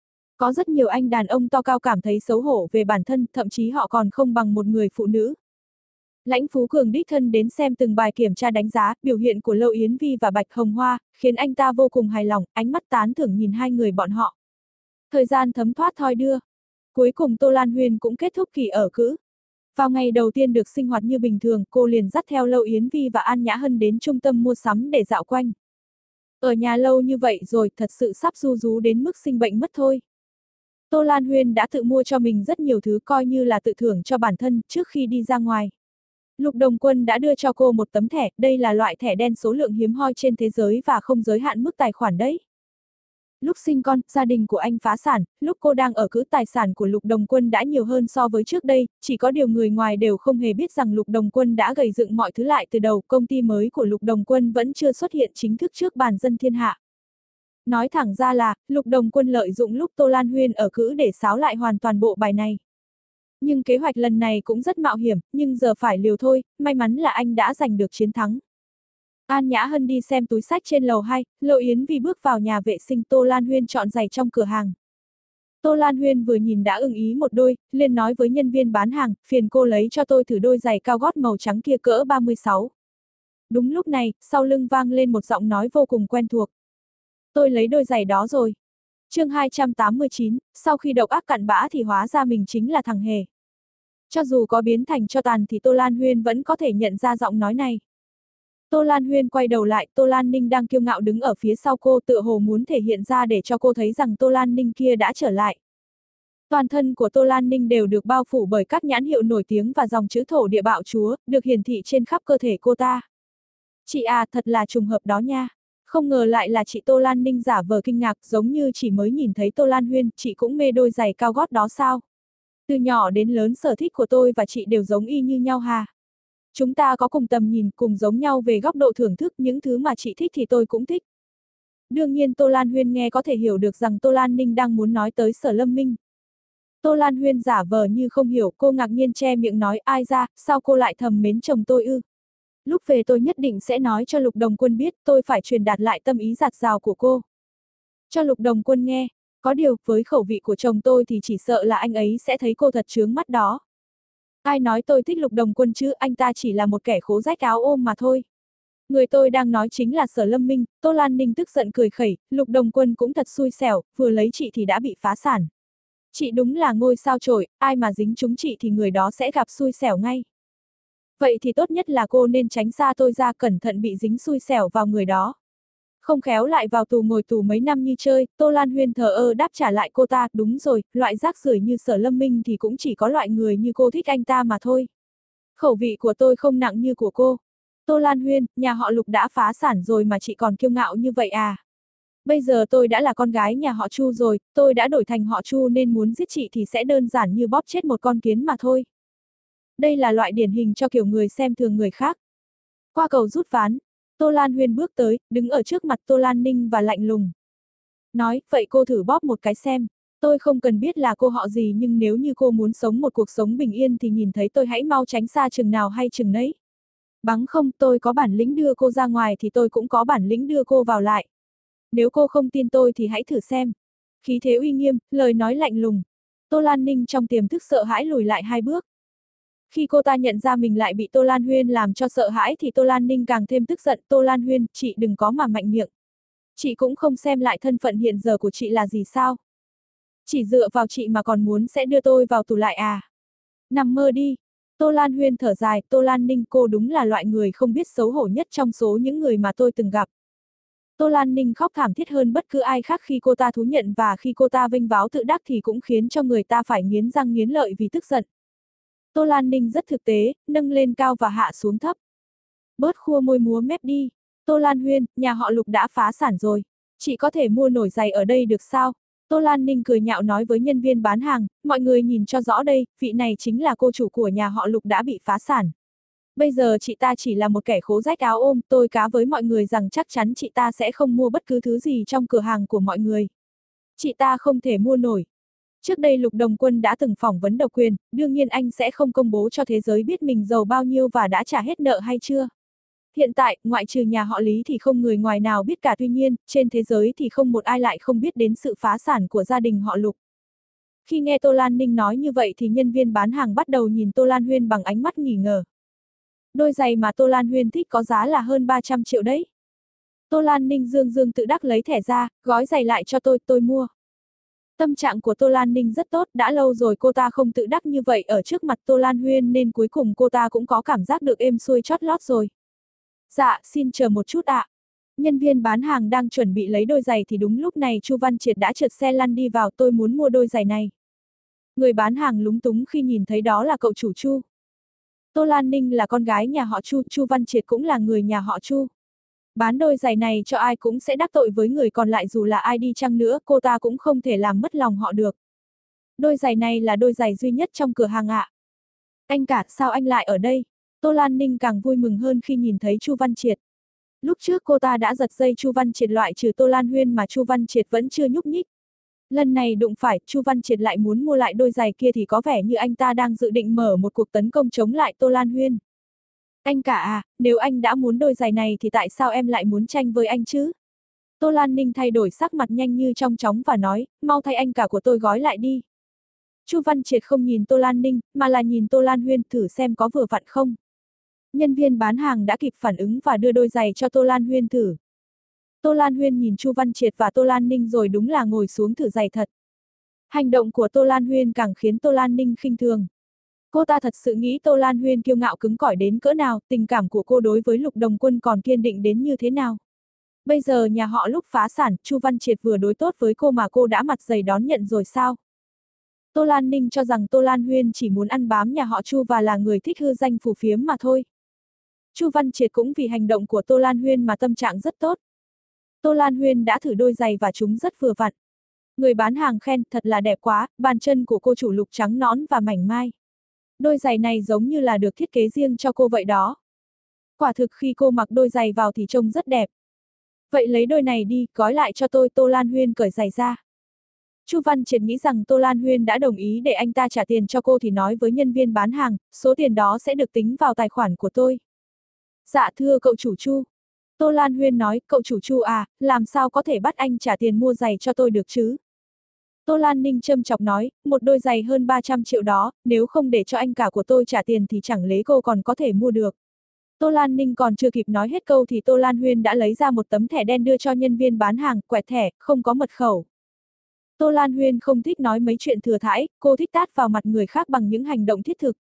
Speaker 1: Có rất nhiều anh đàn ông to cao cảm thấy xấu hổ về bản thân, thậm chí họ còn không bằng một người phụ nữ. Lãnh Phú Cường đích thân đến xem từng bài kiểm tra đánh giá, biểu hiện của Lâu Yến Vi và Bạch Hồng Hoa, khiến anh ta vô cùng hài lòng, ánh mắt tán thưởng nhìn hai người bọn họ. Thời gian thấm thoát thoi đưa. Cuối cùng Tô Lan Huyên cũng kết thúc kỳ ở cữ. Vào ngày đầu tiên được sinh hoạt như bình thường, cô liền dắt theo Lâu Yến Vi và An Nhã Hân đến trung tâm mua sắm để dạo quanh. Ở nhà lâu như vậy rồi, thật sự sắp ru rú đến mức sinh bệnh mất thôi. Tô Lan Huyên đã tự mua cho mình rất nhiều thứ coi như là tự thưởng cho bản thân trước khi đi ra ngoài. Lục Đồng Quân đã đưa cho cô một tấm thẻ, đây là loại thẻ đen số lượng hiếm hoi trên thế giới và không giới hạn mức tài khoản đấy. Lúc sinh con, gia đình của anh phá sản, lúc cô đang ở cữ tài sản của Lục Đồng Quân đã nhiều hơn so với trước đây, chỉ có điều người ngoài đều không hề biết rằng Lục Đồng Quân đã gầy dựng mọi thứ lại từ đầu, công ty mới của Lục Đồng Quân vẫn chưa xuất hiện chính thức trước bàn dân thiên hạ. Nói thẳng ra là, Lục Đồng Quân lợi dụng lúc Tô Lan Huyên ở cữ để xáo lại hoàn toàn bộ bài này. Nhưng kế hoạch lần này cũng rất mạo hiểm, nhưng giờ phải liều thôi, may mắn là anh đã giành được chiến thắng. An Nhã Hân đi xem túi sách trên lầu hai, Lâu Yến Vi bước vào nhà vệ sinh, Tô Lan Huyên chọn giày trong cửa hàng. Tô Lan Huyên vừa nhìn đã ưng ý một đôi, liền nói với nhân viên bán hàng, phiền cô lấy cho tôi thử đôi giày cao gót màu trắng kia cỡ ba mươi sáu. Đúng lúc này, sau lưng vang lên một giọng nói vô cùng quen thuộc. Tôi lấy đôi giày đó rồi. Chương hai trăm tám mươi chín, sau khi độc ác cặn bã thì hóa ra mình chính là thằng hề. Cho dù có biến thành cho tàn thì Tô Lan Huyên vẫn có thể nhận ra giọng nói này. Tô Lan Huyên quay đầu lại, Tô Lan Ninh đang kiêu ngạo đứng ở phía sau cô, tựa hồ muốn thể hiện ra để cho cô thấy rằng Tô Lan Ninh kia đã trở lại. Toàn thân của Tô Lan Ninh đều được bao phủ bởi các nhãn hiệu nổi tiếng và dòng chữ thổ địa bạo chúa, được hiển thị trên khắp cơ thể cô ta. Chị à, thật là trùng hợp đó nha. Không ngờ lại là chị Tô Lan Ninh giả vờ kinh ngạc, giống như chỉ mới nhìn thấy Tô Lan Huyên, chị cũng mê đôi giày cao gót đó sao? Từ nhỏ đến lớn sở thích của tôi và chị đều giống y như nhau hà. Chúng ta có cùng tầm nhìn, cùng giống nhau về góc độ thưởng thức, những thứ mà chị thích thì tôi cũng thích. Đương nhiên Tô Lan Huyên nghe có thể hiểu được rằng Tô Lan Ninh đang muốn nói tới Sở Lâm Minh. Tô Lan Huyên giả vờ như không hiểu, cô ngạc nhiên che miệng nói, ai ra, sao cô lại thầm mến chồng tôi ư? Lúc về tôi nhất định sẽ nói cho Lục Đồng Quân biết, tôi phải truyền đạt lại tâm ý dạt dào của cô. Cho Lục Đồng Quân nghe, có điều, với khẩu vị của chồng tôi thì chỉ sợ là anh ấy sẽ thấy cô thật chướng mắt đó. Ai nói tôi thích Lục Đồng Quân chứ, anh ta chỉ là một kẻ khố rách áo ôm mà thôi. Người tôi đang nói chính là Sở Lâm Minh. Tô Lan Ninh tức giận cười khẩy, Lục Đồng Quân cũng thật xui xẻo, vừa lấy chị thì đã bị phá sản. Chị đúng là ngôi sao chổi, ai mà dính trúng chị thì người đó sẽ gặp xui xẻo ngay. Vậy thì tốt nhất là cô nên tránh xa tôi ra, cẩn thận bị dính xui xẻo vào người đó. Không khéo lại vào tù ngồi tù mấy năm như chơi. Tô Lan Huyên thờ ơ đáp trả lại cô ta, đúng rồi, loại rác rưởi như Sở Lâm Minh thì cũng chỉ có loại người như cô thích anh ta mà thôi. Khẩu vị của tôi không nặng như của cô. Tô Lan Huyên, nhà họ Lục đã phá sản rồi mà chị còn kiêu ngạo như vậy à? Bây giờ tôi đã là con gái nhà họ Chu rồi, tôi đã đổi thành họ Chu nên muốn giết chị thì sẽ đơn giản như bóp chết một con kiến mà thôi. Đây là loại điển hình cho kiểu người xem thường người khác. Qua cầu rút ván. Tô Lan Huyên bước tới, đứng ở trước mặt Tô Lan Ninh và lạnh lùng. Nói, vậy cô thử bóp một cái xem. Tôi không cần biết là cô họ gì nhưng nếu như cô muốn sống một cuộc sống bình yên thì nhìn thấy tôi hãy mau tránh xa chừng nào hay chừng nấy. Bằng không, tôi có bản lĩnh đưa cô ra ngoài thì tôi cũng có bản lĩnh đưa cô vào lại. Nếu cô không tin tôi thì hãy thử xem. Khí thế uy nghiêm, lời nói lạnh lùng. Tô Lan Ninh trong tiềm thức sợ hãi lùi lại hai bước. Khi cô ta nhận ra mình lại bị Tô Lan Huyên làm cho sợ hãi thì Tô Lan Ninh càng thêm tức giận. Tô Lan Huyên, chị đừng có mà mạnh miệng. Chị cũng không xem lại thân phận hiện giờ của chị là gì sao? Chỉ dựa vào chị mà còn muốn sẽ đưa tôi vào tù lại à? Nằm mơ đi. Tô Lan Huyên thở dài, Tô Lan Ninh cô đúng là loại người không biết xấu hổ nhất trong số những người mà tôi từng gặp. Tô Lan Ninh khóc thảm thiết hơn bất cứ ai khác khi cô ta thú nhận và khi cô ta vênh váo tự đắc thì cũng khiến cho người ta phải nghiến răng nghiến lợi vì tức giận. Tô Lan Ninh rất thực tế, nâng lên cao và hạ xuống thấp. Bớt khua môi múa mép đi. Tô Lan Huyên, nhà họ Lục đã phá sản rồi. Chị có thể mua nổi giày ở đây được sao? Tô Lan Ninh cười nhạo nói với nhân viên bán hàng, mọi người nhìn cho rõ đây, vị này chính là cô chủ của nhà họ Lục đã bị phá sản. Bây giờ chị ta chỉ là một kẻ khố rách áo ôm, tôi cá với mọi người rằng chắc chắn chị ta sẽ không mua bất cứ thứ gì trong cửa hàng của mọi người. Chị ta không thể mua nổi. Trước đây Lục Đồng Quân đã từng phỏng vấn độc quyền, đương nhiên anh sẽ không công bố cho thế giới biết mình giàu bao nhiêu và đã trả hết nợ hay chưa. Hiện tại, ngoại trừ nhà họ Lý thì không người ngoài nào biết cả, tuy nhiên, trên thế giới thì không một ai lại không biết đến sự phá sản của gia đình họ Lục. Khi nghe Tô Lan Ninh nói như vậy thì nhân viên bán hàng bắt đầu nhìn Tô Lan Huyên bằng ánh mắt nghi ngờ. Đôi giày mà Tô Lan Huyên thích có giá là hơn ba trăm triệu đấy. Tô Lan Ninh dương dương tự đắc lấy thẻ ra, gói giày lại cho tôi, tôi mua. Tâm trạng của Tô Lan Ninh rất tốt, đã lâu rồi cô ta không tự đắc như vậy ở trước mặt Tô Lan Huyên nên cuối cùng cô ta cũng có cảm giác được êm xuôi chót lót rồi. Dạ, xin chờ một chút ạ. À. Nhân viên bán hàng đang chuẩn bị lấy đôi giày thì đúng lúc này Chu Văn Triệt đã trượt xe lăn đi vào, tôi muốn mua đôi giày này. Người bán hàng lúng túng khi nhìn thấy đó là cậu chủ Chu. Tô Lan Ninh là con gái nhà họ Chu, Chu Văn Triệt cũng là người nhà họ Chu. Bán đôi giày này cho ai cũng sẽ đắc tội với người còn lại, dù là ai đi chăng nữa, cô ta cũng không thể làm mất lòng họ được. Đôi giày này là đôi giày duy nhất trong cửa hàng ạ. À. Anh cả, sao anh lại ở đây? Tô Lan Ninh càng vui mừng hơn khi nhìn thấy Chu Văn Triệt. Lúc trước cô ta đã giật dây Chu Văn Triệt loại trừ Tô Lan Huyên mà Chu Văn Triệt vẫn chưa nhúc nhích. Lần này đụng phải, Chu Văn Triệt lại muốn mua lại đôi giày kia thì có vẻ như anh ta đang dự định mở một cuộc tấn công chống lại Tô Lan Huyên. Anh cả à, nếu anh đã muốn đôi giày này thì tại sao em lại muốn tranh với anh chứ? Tô Lan Ninh thay đổi sắc mặt nhanh như trong chóng và nói, mau thay anh cả của tôi gói lại đi. Chu Văn Triệt không nhìn Tô Lan Ninh, mà là nhìn Tô Lan Huyên thử xem có vừa vặn không. Nhân viên bán hàng đã kịp phản ứng và đưa đôi giày cho Tô Lan Huyên thử. Tô Lan Huyên nhìn Chu Văn Triệt và Tô Lan Ninh rồi đúng là ngồi xuống thử giày thật. Hành động của Tô Lan Huyên càng khiến Tô Lan Ninh khinh thường. Cô ta thật sự nghĩ Tô Lan Huyên kiêu ngạo cứng cỏi đến cỡ nào, tình cảm của cô đối với Lục Đồng Quân còn kiên định đến như thế nào. Bây giờ nhà họ Lục phá sản, Chu Văn Triệt vừa đối tốt với cô mà cô đã mặt dày đón nhận rồi sao? Tô Lan Ninh cho rằng Tô Lan Huyên chỉ muốn ăn bám nhà họ Chu và là người thích hư danh phù phiếm mà thôi. Chu Văn Triệt cũng vì hành động của Tô Lan Huyên mà tâm trạng rất tốt. Tô Lan Huyên đã thử đôi giày và chúng rất vừa vặn. Người bán hàng khen, thật là đẹp quá, bàn chân của cô chủ Lục trắng nõn và mảnh mai. Đôi giày này giống như là được thiết kế riêng cho cô vậy đó. Quả thực khi cô mặc đôi giày vào thì trông rất đẹp. Vậy lấy đôi này đi, gói lại cho tôi. Tô Lan Huyên cởi giày ra. Chu Văn Triệt nghĩ rằng Tô Lan Huyên đã đồng ý để anh ta trả tiền cho cô thì nói với nhân viên bán hàng, số tiền đó sẽ được tính vào tài khoản của tôi. Dạ thưa cậu chủ Chu. Tô Lan Huyên nói, cậu chủ Chu à, làm sao có thể bắt anh trả tiền mua giày cho tôi được chứ? Tô Lan Ninh châm chọc nói, một đôi giày hơn ba trăm triệu đó, nếu không để cho anh cả của tôi trả tiền thì chẳng lẽ cô còn có thể mua được. Tô Lan Ninh còn chưa kịp nói hết câu thì Tô Lan Huyên đã lấy ra một tấm thẻ đen đưa cho nhân viên bán hàng, quẹt thẻ, không có mật khẩu. Tô Lan Huyên không thích nói mấy chuyện thừa thãi, cô thích tát vào mặt người khác bằng những hành động thiết thực.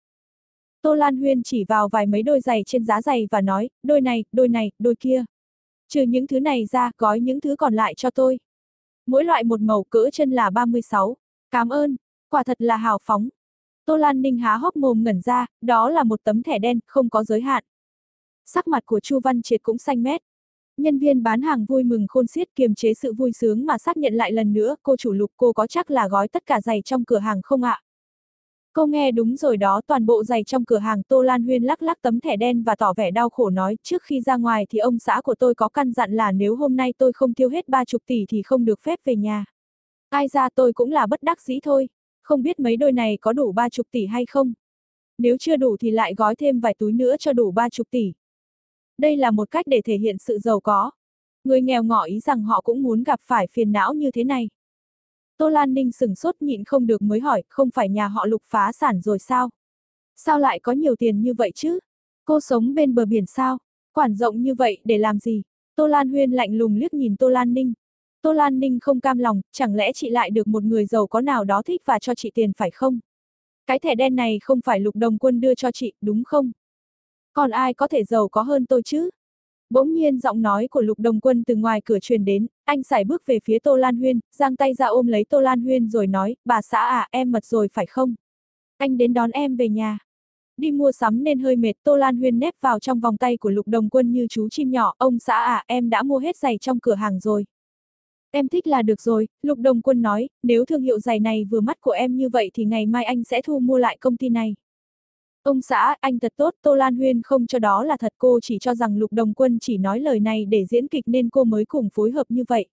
Speaker 1: Tô Lan Huyên chỉ vào vài mấy đôi giày trên giá giày và nói, đôi này, đôi này, đôi kia. Trừ những thứ này ra, gói những thứ còn lại cho tôi. Mỗi loại một màu, cỡ chân là ba mươi sáu. Cảm ơn, quả thật là hào phóng. Tô Lan Ninh há hốc mồm ngẩn ra, đó là một tấm thẻ đen, không có giới hạn. Sắc mặt của Chu Văn Triệt cũng xanh mét. Nhân viên bán hàng vui mừng khôn xiết, kiềm chế sự vui sướng mà xác nhận lại lần nữa, cô chủ Lục, cô có chắc là gói tất cả giày trong cửa hàng không ạ? Cô nghe đúng rồi đó, toàn bộ giày trong cửa hàng. Tô Lan Huyên lắc lắc tấm thẻ đen và tỏ vẻ đau khổ nói, trước khi ra ngoài thì ông xã của tôi có căn dặn là nếu hôm nay tôi không tiêu hết ba chục tỷ thì không được phép về nhà. Ai ra tôi cũng là bất đắc dĩ thôi, không biết mấy đôi này có đủ ba chục tỷ hay không. Nếu chưa đủ thì lại gói thêm vài túi nữa cho đủ ba chục tỷ. Đây là một cách để thể hiện sự giàu có. Người nghèo ngỏ ý rằng họ cũng muốn gặp phải phiền não như thế này. Tô Lan Ninh sửng sốt nhịn không được mới hỏi, không phải nhà họ Lục phá sản rồi sao? Sao lại có nhiều tiền như vậy chứ? Cô sống bên bờ biển sao? Quản rộng như vậy để làm gì? Tô Lan Huyên lạnh lùng liếc nhìn Tô Lan Ninh. Tô Lan Ninh không cam lòng, chẳng lẽ chị lại được một người giàu có nào đó thích và cho chị tiền phải không? Cái thẻ đen này không phải Lục Đồng Quân đưa cho chị, đúng không? Còn ai có thể giàu có hơn tôi chứ? Bỗng nhiên giọng nói của Lục Đồng Quân từ ngoài cửa truyền đến, anh sải bước về phía Tô Lan Huyên, giang tay ra ôm lấy Tô Lan Huyên rồi nói, bà xã à, em mật rồi phải không? Anh đến đón em về nhà. Đi mua sắm nên hơi mệt, Tô Lan Huyên nép vào trong vòng tay của Lục Đồng Quân như chú chim nhỏ, ông xã à, em đã mua hết giày trong cửa hàng rồi. Em thích là được rồi, Lục Đồng Quân nói, nếu thương hiệu giày này vừa mắt của em như vậy thì ngày mai anh sẽ thu mua lại công ty này. Ông xã, anh thật tốt, Tô Lan Huyên không cho đó là thật, cô chỉ cho rằng Lục Đồng Quân chỉ nói lời này để diễn kịch nên cô mới cùng phối hợp như vậy.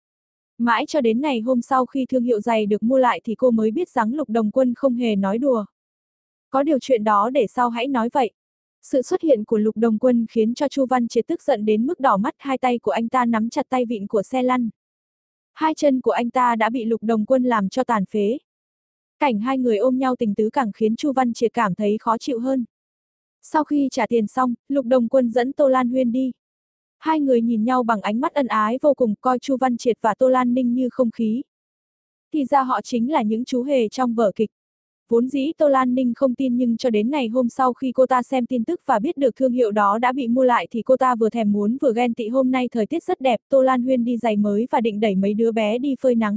Speaker 1: Mãi cho đến ngày hôm sau khi thương hiệu giày được mua lại thì cô mới biết rằng Lục Đồng Quân không hề nói đùa. Có điều chuyện đó để sau hãy nói vậy. Sự xuất hiện của Lục Đồng Quân khiến cho Chu Văn Triệt tức giận đến mức đỏ mắt, hai tay của anh ta nắm chặt tay vịn của xe lăn. Hai chân của anh ta đã bị Lục Đồng Quân làm cho tàn phế. Cảnh hai người ôm nhau tình tứ càng khiến Chu Văn Triệt cảm thấy khó chịu hơn. Sau khi trả tiền xong, Lục Đồng Quân dẫn Tô Lan Huyên đi. Hai người nhìn nhau bằng ánh mắt ân ái vô cùng, coi Chu Văn Triệt và Tô Lan Ninh như không khí. Thì ra họ chính là những chú hề trong vở kịch. Vốn dĩ Tô Lan Ninh không tin, nhưng cho đến ngày hôm sau khi cô ta xem tin tức và biết được thương hiệu đó đã bị mua lại thì cô ta vừa thèm muốn vừa ghen tị. Hôm nay thời tiết rất đẹp, Tô Lan Huyên đi giày mới và định đẩy mấy đứa bé đi phơi nắng.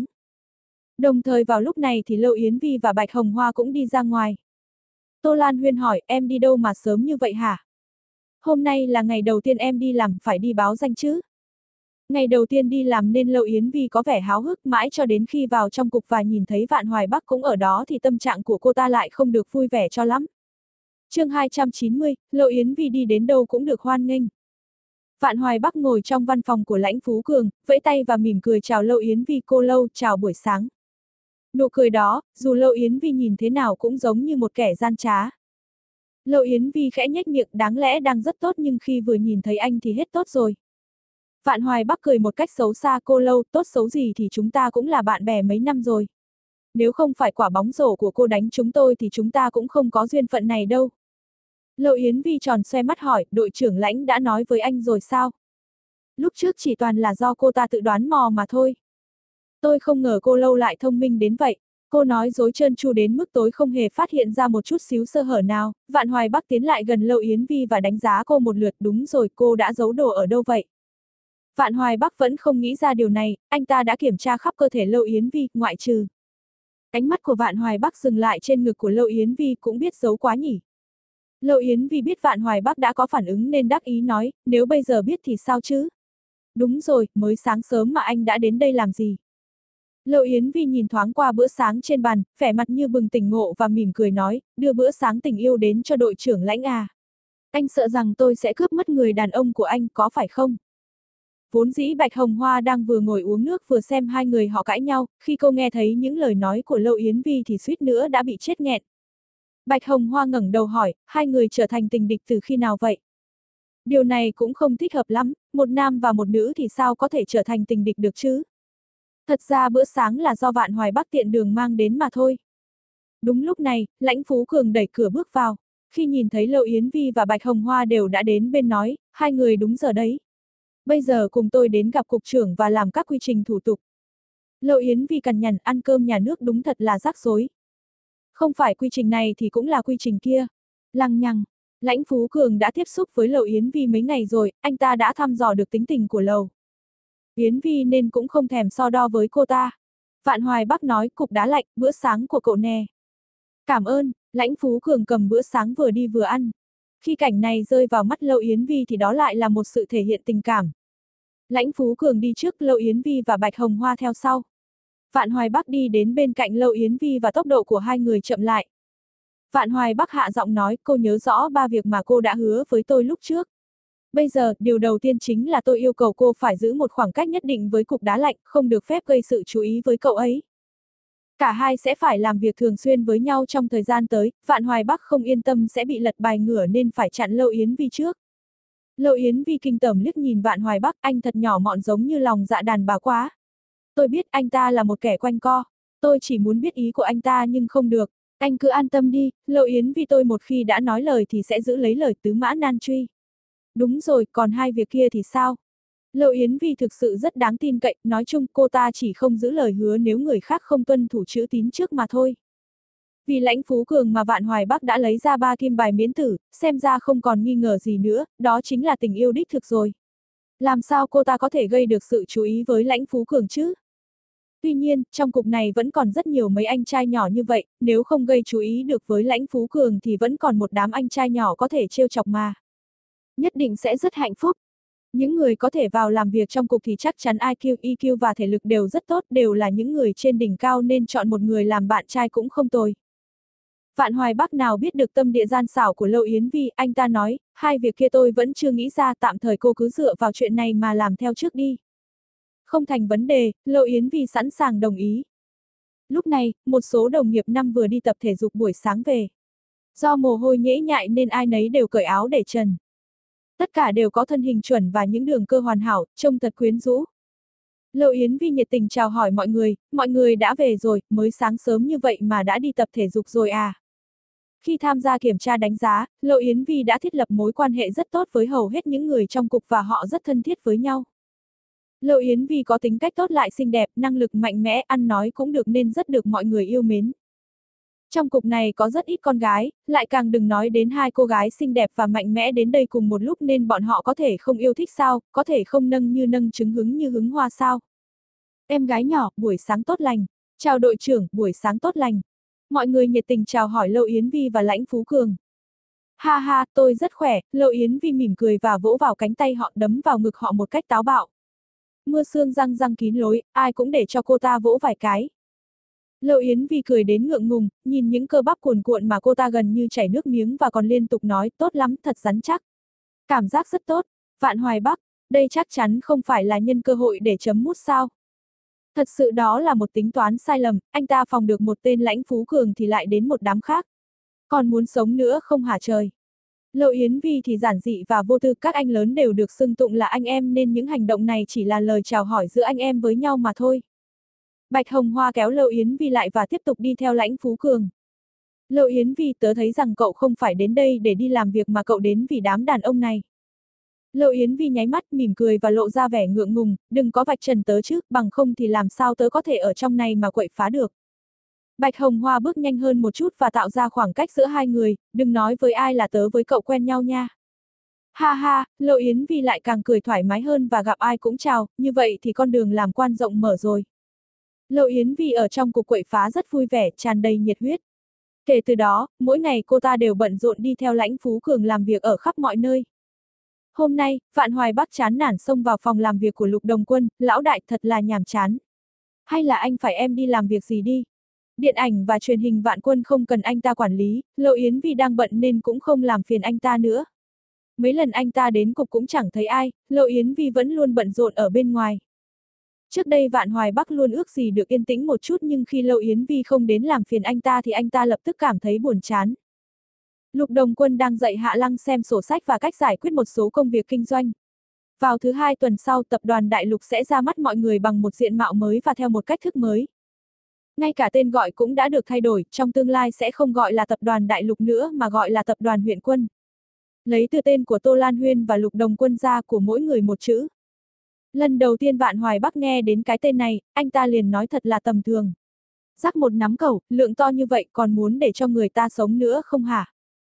Speaker 1: Đồng thời vào lúc này thì Lâu Yến Vi và Bạch Hồng Hoa cũng đi ra ngoài. Tô Lan Huyên hỏi, em đi đâu mà sớm như vậy hả? Hôm nay là ngày đầu tiên em đi làm, phải đi báo danh chứ? Ngày đầu tiên đi làm nên Lâu Yến Vi có vẻ háo hức, mãi cho đến khi vào trong cục và nhìn thấy Vạn Hoài Bắc cũng ở đó thì tâm trạng của cô ta lại không được vui vẻ cho lắm. Chương hai trăm chín mươi, Lâu Yến Vi đi đến đâu cũng được hoan nghênh. Vạn Hoài Bắc ngồi trong văn phòng của Lãnh Phú Cường, vẫy tay và mỉm cười chào Lâu Yến Vi, cô Lâu, chào buổi sáng. Nụ cười đó, dù Lâu Yến Vi nhìn thế nào cũng giống như một kẻ gian trá. Lâu Yến Vi khẽ nhếch miệng, đáng lẽ đang rất tốt nhưng khi vừa nhìn thấy anh thì hết tốt rồi. Vạn Hoài Bắc cười một cách xấu xa, cô Lâu, tốt xấu gì thì chúng ta cũng là bạn bè mấy năm rồi. Nếu không phải quả bóng rổ của cô đánh chúng tôi thì chúng ta cũng không có duyên phận này đâu. Lâu Yến Vi tròn xoe mắt hỏi, đội trưởng Lãnh đã nói với anh rồi sao? Lúc trước chỉ toàn là do cô ta tự đoán mò mà thôi. Tôi không ngờ cô Lâu lại thông minh đến vậy. Cô nói dối trơn tru đến mức tối không hề phát hiện ra một chút xíu sơ hở nào. Vạn Hoài Bắc tiến lại gần Lâu Yến Vi và đánh giá cô một lượt, đúng rồi, cô đã giấu đồ ở đâu vậy? Vạn Hoài Bắc vẫn không nghĩ ra điều này, anh ta đã kiểm tra khắp cơ thể Lâu Yến Vi, ngoại trừ. Ánh mắt của Vạn Hoài Bắc dừng lại trên ngực của Lâu Yến Vi, cũng biết giấu quá nhỉ. Lâu Yến Vi biết Vạn Hoài Bắc đã có phản ứng nên đắc ý nói, nếu bây giờ biết thì sao chứ? Đúng rồi, mới sáng sớm mà anh đã đến đây làm gì? Lâu Yến Vi nhìn thoáng qua bữa sáng trên bàn, vẻ mặt như bừng tỉnh ngộ và mỉm cười nói, đưa bữa sáng tình yêu đến cho đội trưởng Lãnh à. Anh sợ rằng tôi sẽ cướp mất người đàn ông của anh, có phải không? Vốn dĩ Bạch Hồng Hoa đang vừa ngồi uống nước vừa xem hai người họ cãi nhau, khi cô nghe thấy những lời nói của Lâu Yến Vi thì suýt nữa đã bị chết nghẹn. Bạch Hồng Hoa ngẩng đầu hỏi, hai người trở thành tình địch từ khi nào vậy? Điều này cũng không thích hợp lắm, một nam và một nữ thì sao có thể trở thành tình địch được chứ? Thật ra bữa sáng là do Vạn Hoài Bắc tiện đường mang đến mà thôi. Đúng lúc này, Lãnh Phú Cường đẩy cửa bước vào. Khi nhìn thấy Lâu Yến Vi và Bạch Hồng Hoa đều đã đến bên nói, hai người đúng giờ đấy. Bây giờ cùng tôi đến gặp cục trưởng và làm các quy trình thủ tục. Lâu Yến Vi cằn nhằn, ăn cơm nhà nước đúng thật là rắc rối. Không phải quy trình này thì cũng là quy trình kia. Lằng nhằng, Lãnh Phú Cường đã tiếp xúc với Lâu Yến Vi mấy ngày rồi, anh ta đã thăm dò được tính tình của Lâu Yến Vi nên cũng không thèm so đo với cô ta. Vạn Hoài Bắc nói, cục đá lạnh, bữa sáng của cậu nè. Cảm ơn, Lãnh Phú Cường cầm bữa sáng vừa đi vừa ăn. Khi cảnh này rơi vào mắt Lâu Yến Vi thì đó lại là một sự thể hiện tình cảm. Lãnh Phú Cường đi trước, Lâu Yến Vi và Bạch Hồng Hoa theo sau. Vạn Hoài Bắc đi đến bên cạnh Lâu Yến Vi và tốc độ của hai người chậm lại. Vạn Hoài Bắc hạ giọng nói, cô nhớ rõ ba việc mà cô đã hứa với tôi lúc trước. Bây giờ, điều đầu tiên chính là tôi yêu cầu cô phải giữ một khoảng cách nhất định với cục đá lạnh, không được phép gây sự chú ý với cậu ấy. Cả hai sẽ phải làm việc thường xuyên với nhau trong thời gian tới, Vạn Hoài Bắc không yên tâm sẽ bị lật bài ngửa nên phải chặn Lâu Yến Vi trước. Lâu Yến Vi kinh tởm liếc nhìn Vạn Hoài Bắc, anh thật nhỏ mọn giống như lòng dạ đàn bà quá. Tôi biết anh ta là một kẻ quanh co, tôi chỉ muốn biết ý của anh ta nhưng không được. Anh cứ an tâm đi, Lâu Yến Vi tôi một khi đã nói lời thì sẽ giữ lấy lời, tứ mã nan truy. Đúng rồi, còn hai việc kia thì sao? Lâu Yến Vi thực sự rất đáng tin cậy, nói chung cô ta chỉ không giữ lời hứa nếu người khác không tuân thủ chữ tín trước mà thôi. Vì Lãnh Phú Cường mà Vạn Hoài Bắc đã lấy ra ba kim bài miễn tử, xem ra không còn nghi ngờ gì nữa, đó chính là tình yêu đích thực rồi. Làm sao cô ta có thể gây được sự chú ý với Lãnh Phú Cường chứ? Tuy nhiên, trong cục này vẫn còn rất nhiều mấy anh trai nhỏ như vậy, nếu không gây chú ý được với Lãnh Phú Cường thì vẫn còn một đám anh trai nhỏ có thể trêu chọc mà. Nhất định sẽ rất hạnh phúc. Những người có thể vào làm việc trong cục thì chắc chắn i kiu, e kiu và thể lực đều rất tốt, đều là những người trên đỉnh cao nên chọn một người làm bạn trai cũng không tồi. Vạn Hoài Bắc nào biết được tâm địa gian xảo của Lâu Yến Vi, anh ta nói, hai việc kia tôi vẫn chưa nghĩ ra, tạm thời cô cứ dựa vào chuyện này mà làm theo trước đi. Không thành vấn đề, Lâu Yến Vi sẵn sàng đồng ý. Lúc này, một số đồng nghiệp năm vừa đi tập thể dục buổi sáng về. Do mồ hôi nhễ nhại nên ai nấy đều cởi áo để trần. Tất cả đều có thân hình chuẩn và những đường cơ hoàn hảo, trông thật quyến rũ. Lâu Yến Vi nhiệt tình chào hỏi mọi người, mọi người đã về rồi, mới sáng sớm như vậy mà đã đi tập thể dục rồi à. Khi tham gia kiểm tra đánh giá, Lâu Yến Vi đã thiết lập mối quan hệ rất tốt với hầu hết những người trong cục và họ rất thân thiết với nhau. Lâu Yến Vi có tính cách tốt lại xinh đẹp, năng lực mạnh mẽ, ăn nói cũng được nên rất được mọi người yêu mến. Trong cục này có rất ít con gái, lại càng đừng nói đến hai cô gái xinh đẹp và mạnh mẽ đến đây cùng một lúc nên bọn họ có thể không yêu thích sao, có thể không nâng như nâng trứng hứng như hứng hoa sao. Em gái nhỏ, buổi sáng tốt lành. Chào đội trưởng, buổi sáng tốt lành. Mọi người nhiệt tình chào hỏi Lâu Yến Vi và Lãnh Phú Cường. Ha ha, tôi rất khỏe, Lâu Yến Vi mỉm cười và vỗ vào cánh tay họ, đấm vào ngực họ một cách táo bạo. Mưa sương răng răng kín lối, ai cũng để cho cô ta vỗ vài cái. Lâu Yến Vi cười đến ngượng ngùng, nhìn những cơ bắp cuồn cuộn mà cô ta gần như chảy nước miếng và còn liên tục nói, tốt lắm, thật rắn chắc. Cảm giác rất tốt. Vạn Hoài Bắc, đây chắc chắn không phải là nhân cơ hội để chấm mút sao. Thật sự đó là một tính toán sai lầm, anh ta phòng được một tên Lãnh Phú Cường thì lại đến một đám khác. Còn muốn sống nữa không hả trời. Lâu Yến Vi thì giản dị và vô tư, các anh lớn đều được xưng tụng là anh em nên những hành động này chỉ là lời chào hỏi giữa anh em với nhau mà thôi. Bạch Hồng Hoa kéo Lâu Yến Vi lại và tiếp tục đi theo Lãnh Phú Cường. Lâu Yến Vi, tớ thấy rằng cậu không phải đến đây để đi làm việc mà cậu đến vì đám đàn ông này. Lâu Yến Vi nháy mắt, mỉm cười và lộ ra vẻ ngượng ngùng, đừng có vạch trần tớ chứ, bằng không thì làm sao tớ có thể ở trong này mà quậy phá được. Bạch Hồng Hoa bước nhanh hơn một chút và tạo ra khoảng cách giữa hai người, đừng nói với ai là tớ với cậu quen nhau nha. Ha ha, Lâu Yến Vi lại càng cười thoải mái hơn và gặp ai cũng chào, như vậy thì con đường làm quan rộng mở rồi. Lâu Yến Vi ở trong cục quậy phá rất vui vẻ, tràn đầy nhiệt huyết. Kể từ đó, mỗi ngày cô ta đều bận rộn đi theo Lãnh Phú Cường làm việc ở khắp mọi nơi. Hôm nay, Vạn Hoài Bắc chán nản xông vào phòng làm việc của Lục Đồng Quân, lão đại thật là nhàm chán. Hay là anh phải em đi làm việc gì đi. Điện ảnh và truyền hình Vạn Quân không cần anh ta quản lý, Lâu Yến Vi đang bận nên cũng không làm phiền anh ta nữa. Mấy lần anh ta đến cục cũng chẳng thấy ai, Lâu Yến Vi vẫn luôn bận rộn ở bên ngoài. Trước đây Vạn Hoài Bắc luôn ước gì được yên tĩnh một chút nhưng khi Lâu Yến Vi không đến làm phiền anh ta thì anh ta lập tức cảm thấy buồn chán. Lục Đồng Quân đang dạy Hạ Lăng xem sổ sách và cách giải quyết một số công việc kinh doanh. Vào thứ hai tuần sau, tập đoàn Đại Lục sẽ ra mắt mọi người bằng một diện mạo mới và theo một cách thức mới. Ngay cả tên gọi cũng đã được thay đổi, trong tương lai sẽ không gọi là tập đoàn Đại Lục nữa mà gọi là tập đoàn Huyện Quân. Lấy từ tên của Tô Lan Huyên và Lục Đồng Quân ra của mỗi người một chữ. Lần đầu tiên Vạn Hoài Bắc nghe đến cái tên này, anh ta liền nói thật là tầm thường. Rắc một nắm cẩu, lượng to như vậy còn muốn để cho người ta sống nữa không hả?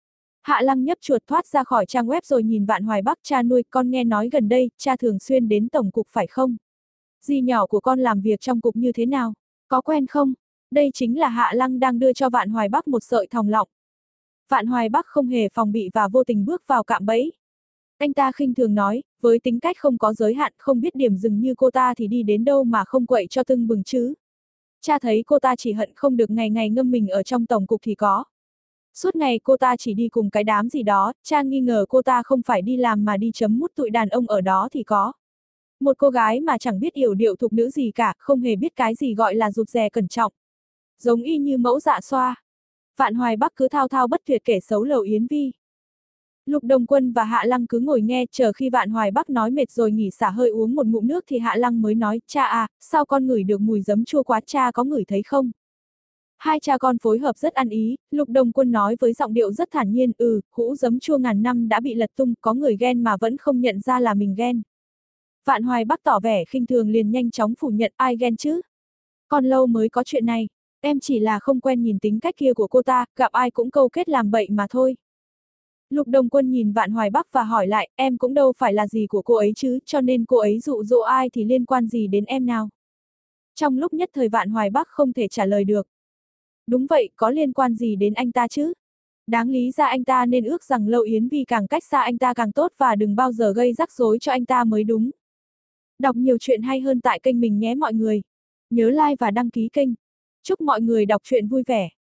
Speaker 1: Hạ Lăng nhấp chuột thoát ra khỏi trang web rồi nhìn Vạn Hoài Bắc, cha nuôi, con nghe nói gần đây, cha thường xuyên đến tổng cục phải không? Dì nhỏ của con làm việc trong cục như thế nào? Có quen không? Đây chính là Hạ Lăng đang đưa cho Vạn Hoài Bắc một sợi thòng lọng. Vạn Hoài Bắc không hề phòng bị và vô tình bước vào cạm bẫy. Anh ta khinh thường nói, với tính cách không có giới hạn, không biết điểm dừng như cô ta thì đi đến đâu mà không quậy cho tưng bừng chứ. Cha thấy cô ta chỉ hận không được ngày ngày ngâm mình ở trong tổng cục thì có. Suốt ngày cô ta chỉ đi cùng cái đám gì đó, cha nghi ngờ cô ta không phải đi làm mà đi chấm mút tụi đàn ông ở đó thì có. Một cô gái mà chẳng biết yểu điệu thục nữ gì cả, không hề biết cái gì gọi là rụt rè cẩn trọng. Giống y như mẫu Dạ Xoa. Vạn Hoài Bắc cứ thao thao bất tuyệt kể xấu Lầu Yến Vi. Lục Đồng Quân và Hạ Lăng cứ ngồi nghe, chờ khi Vạn Hoài Bắc nói mệt rồi nghỉ xả hơi uống một ngụm nước thì Hạ Lăng mới nói, cha à, sao con ngửi được mùi giấm chua quá, cha có ngửi thấy không? Hai cha con phối hợp rất ăn ý, Lục Đồng Quân nói với giọng điệu rất thản nhiên, ừ, hũ giấm chua ngàn năm đã bị lật tung, có người ghen mà vẫn không nhận ra là mình ghen. Vạn Hoài Bắc tỏ vẻ khinh thường liền nhanh chóng phủ nhận, ai ghen chứ? Còn lâu mới có chuyện này, em chỉ là không quen nhìn tính cách kia của cô ta, gặp ai cũng câu kết làm bậy mà thôi. Lục Đồng Quân nhìn Vạn Hoài Bắc và hỏi lại, em cũng đâu phải là gì của cô ấy chứ, cho nên cô ấy dụ dỗ ai thì liên quan gì đến em nào? Trong lúc nhất thời Vạn Hoài Bắc không thể trả lời được. Đúng vậy, có liên quan gì đến anh ta chứ? Đáng lý ra anh ta nên ước rằng Lâu Yến Vi càng cách xa anh ta càng tốt và đừng bao giờ gây rắc rối cho anh ta mới đúng. Đọc nhiều chuyện hay hơn tại kênh mình nhé mọi người. Nhớ like và đăng ký kênh. Chúc mọi người đọc truyện vui vẻ.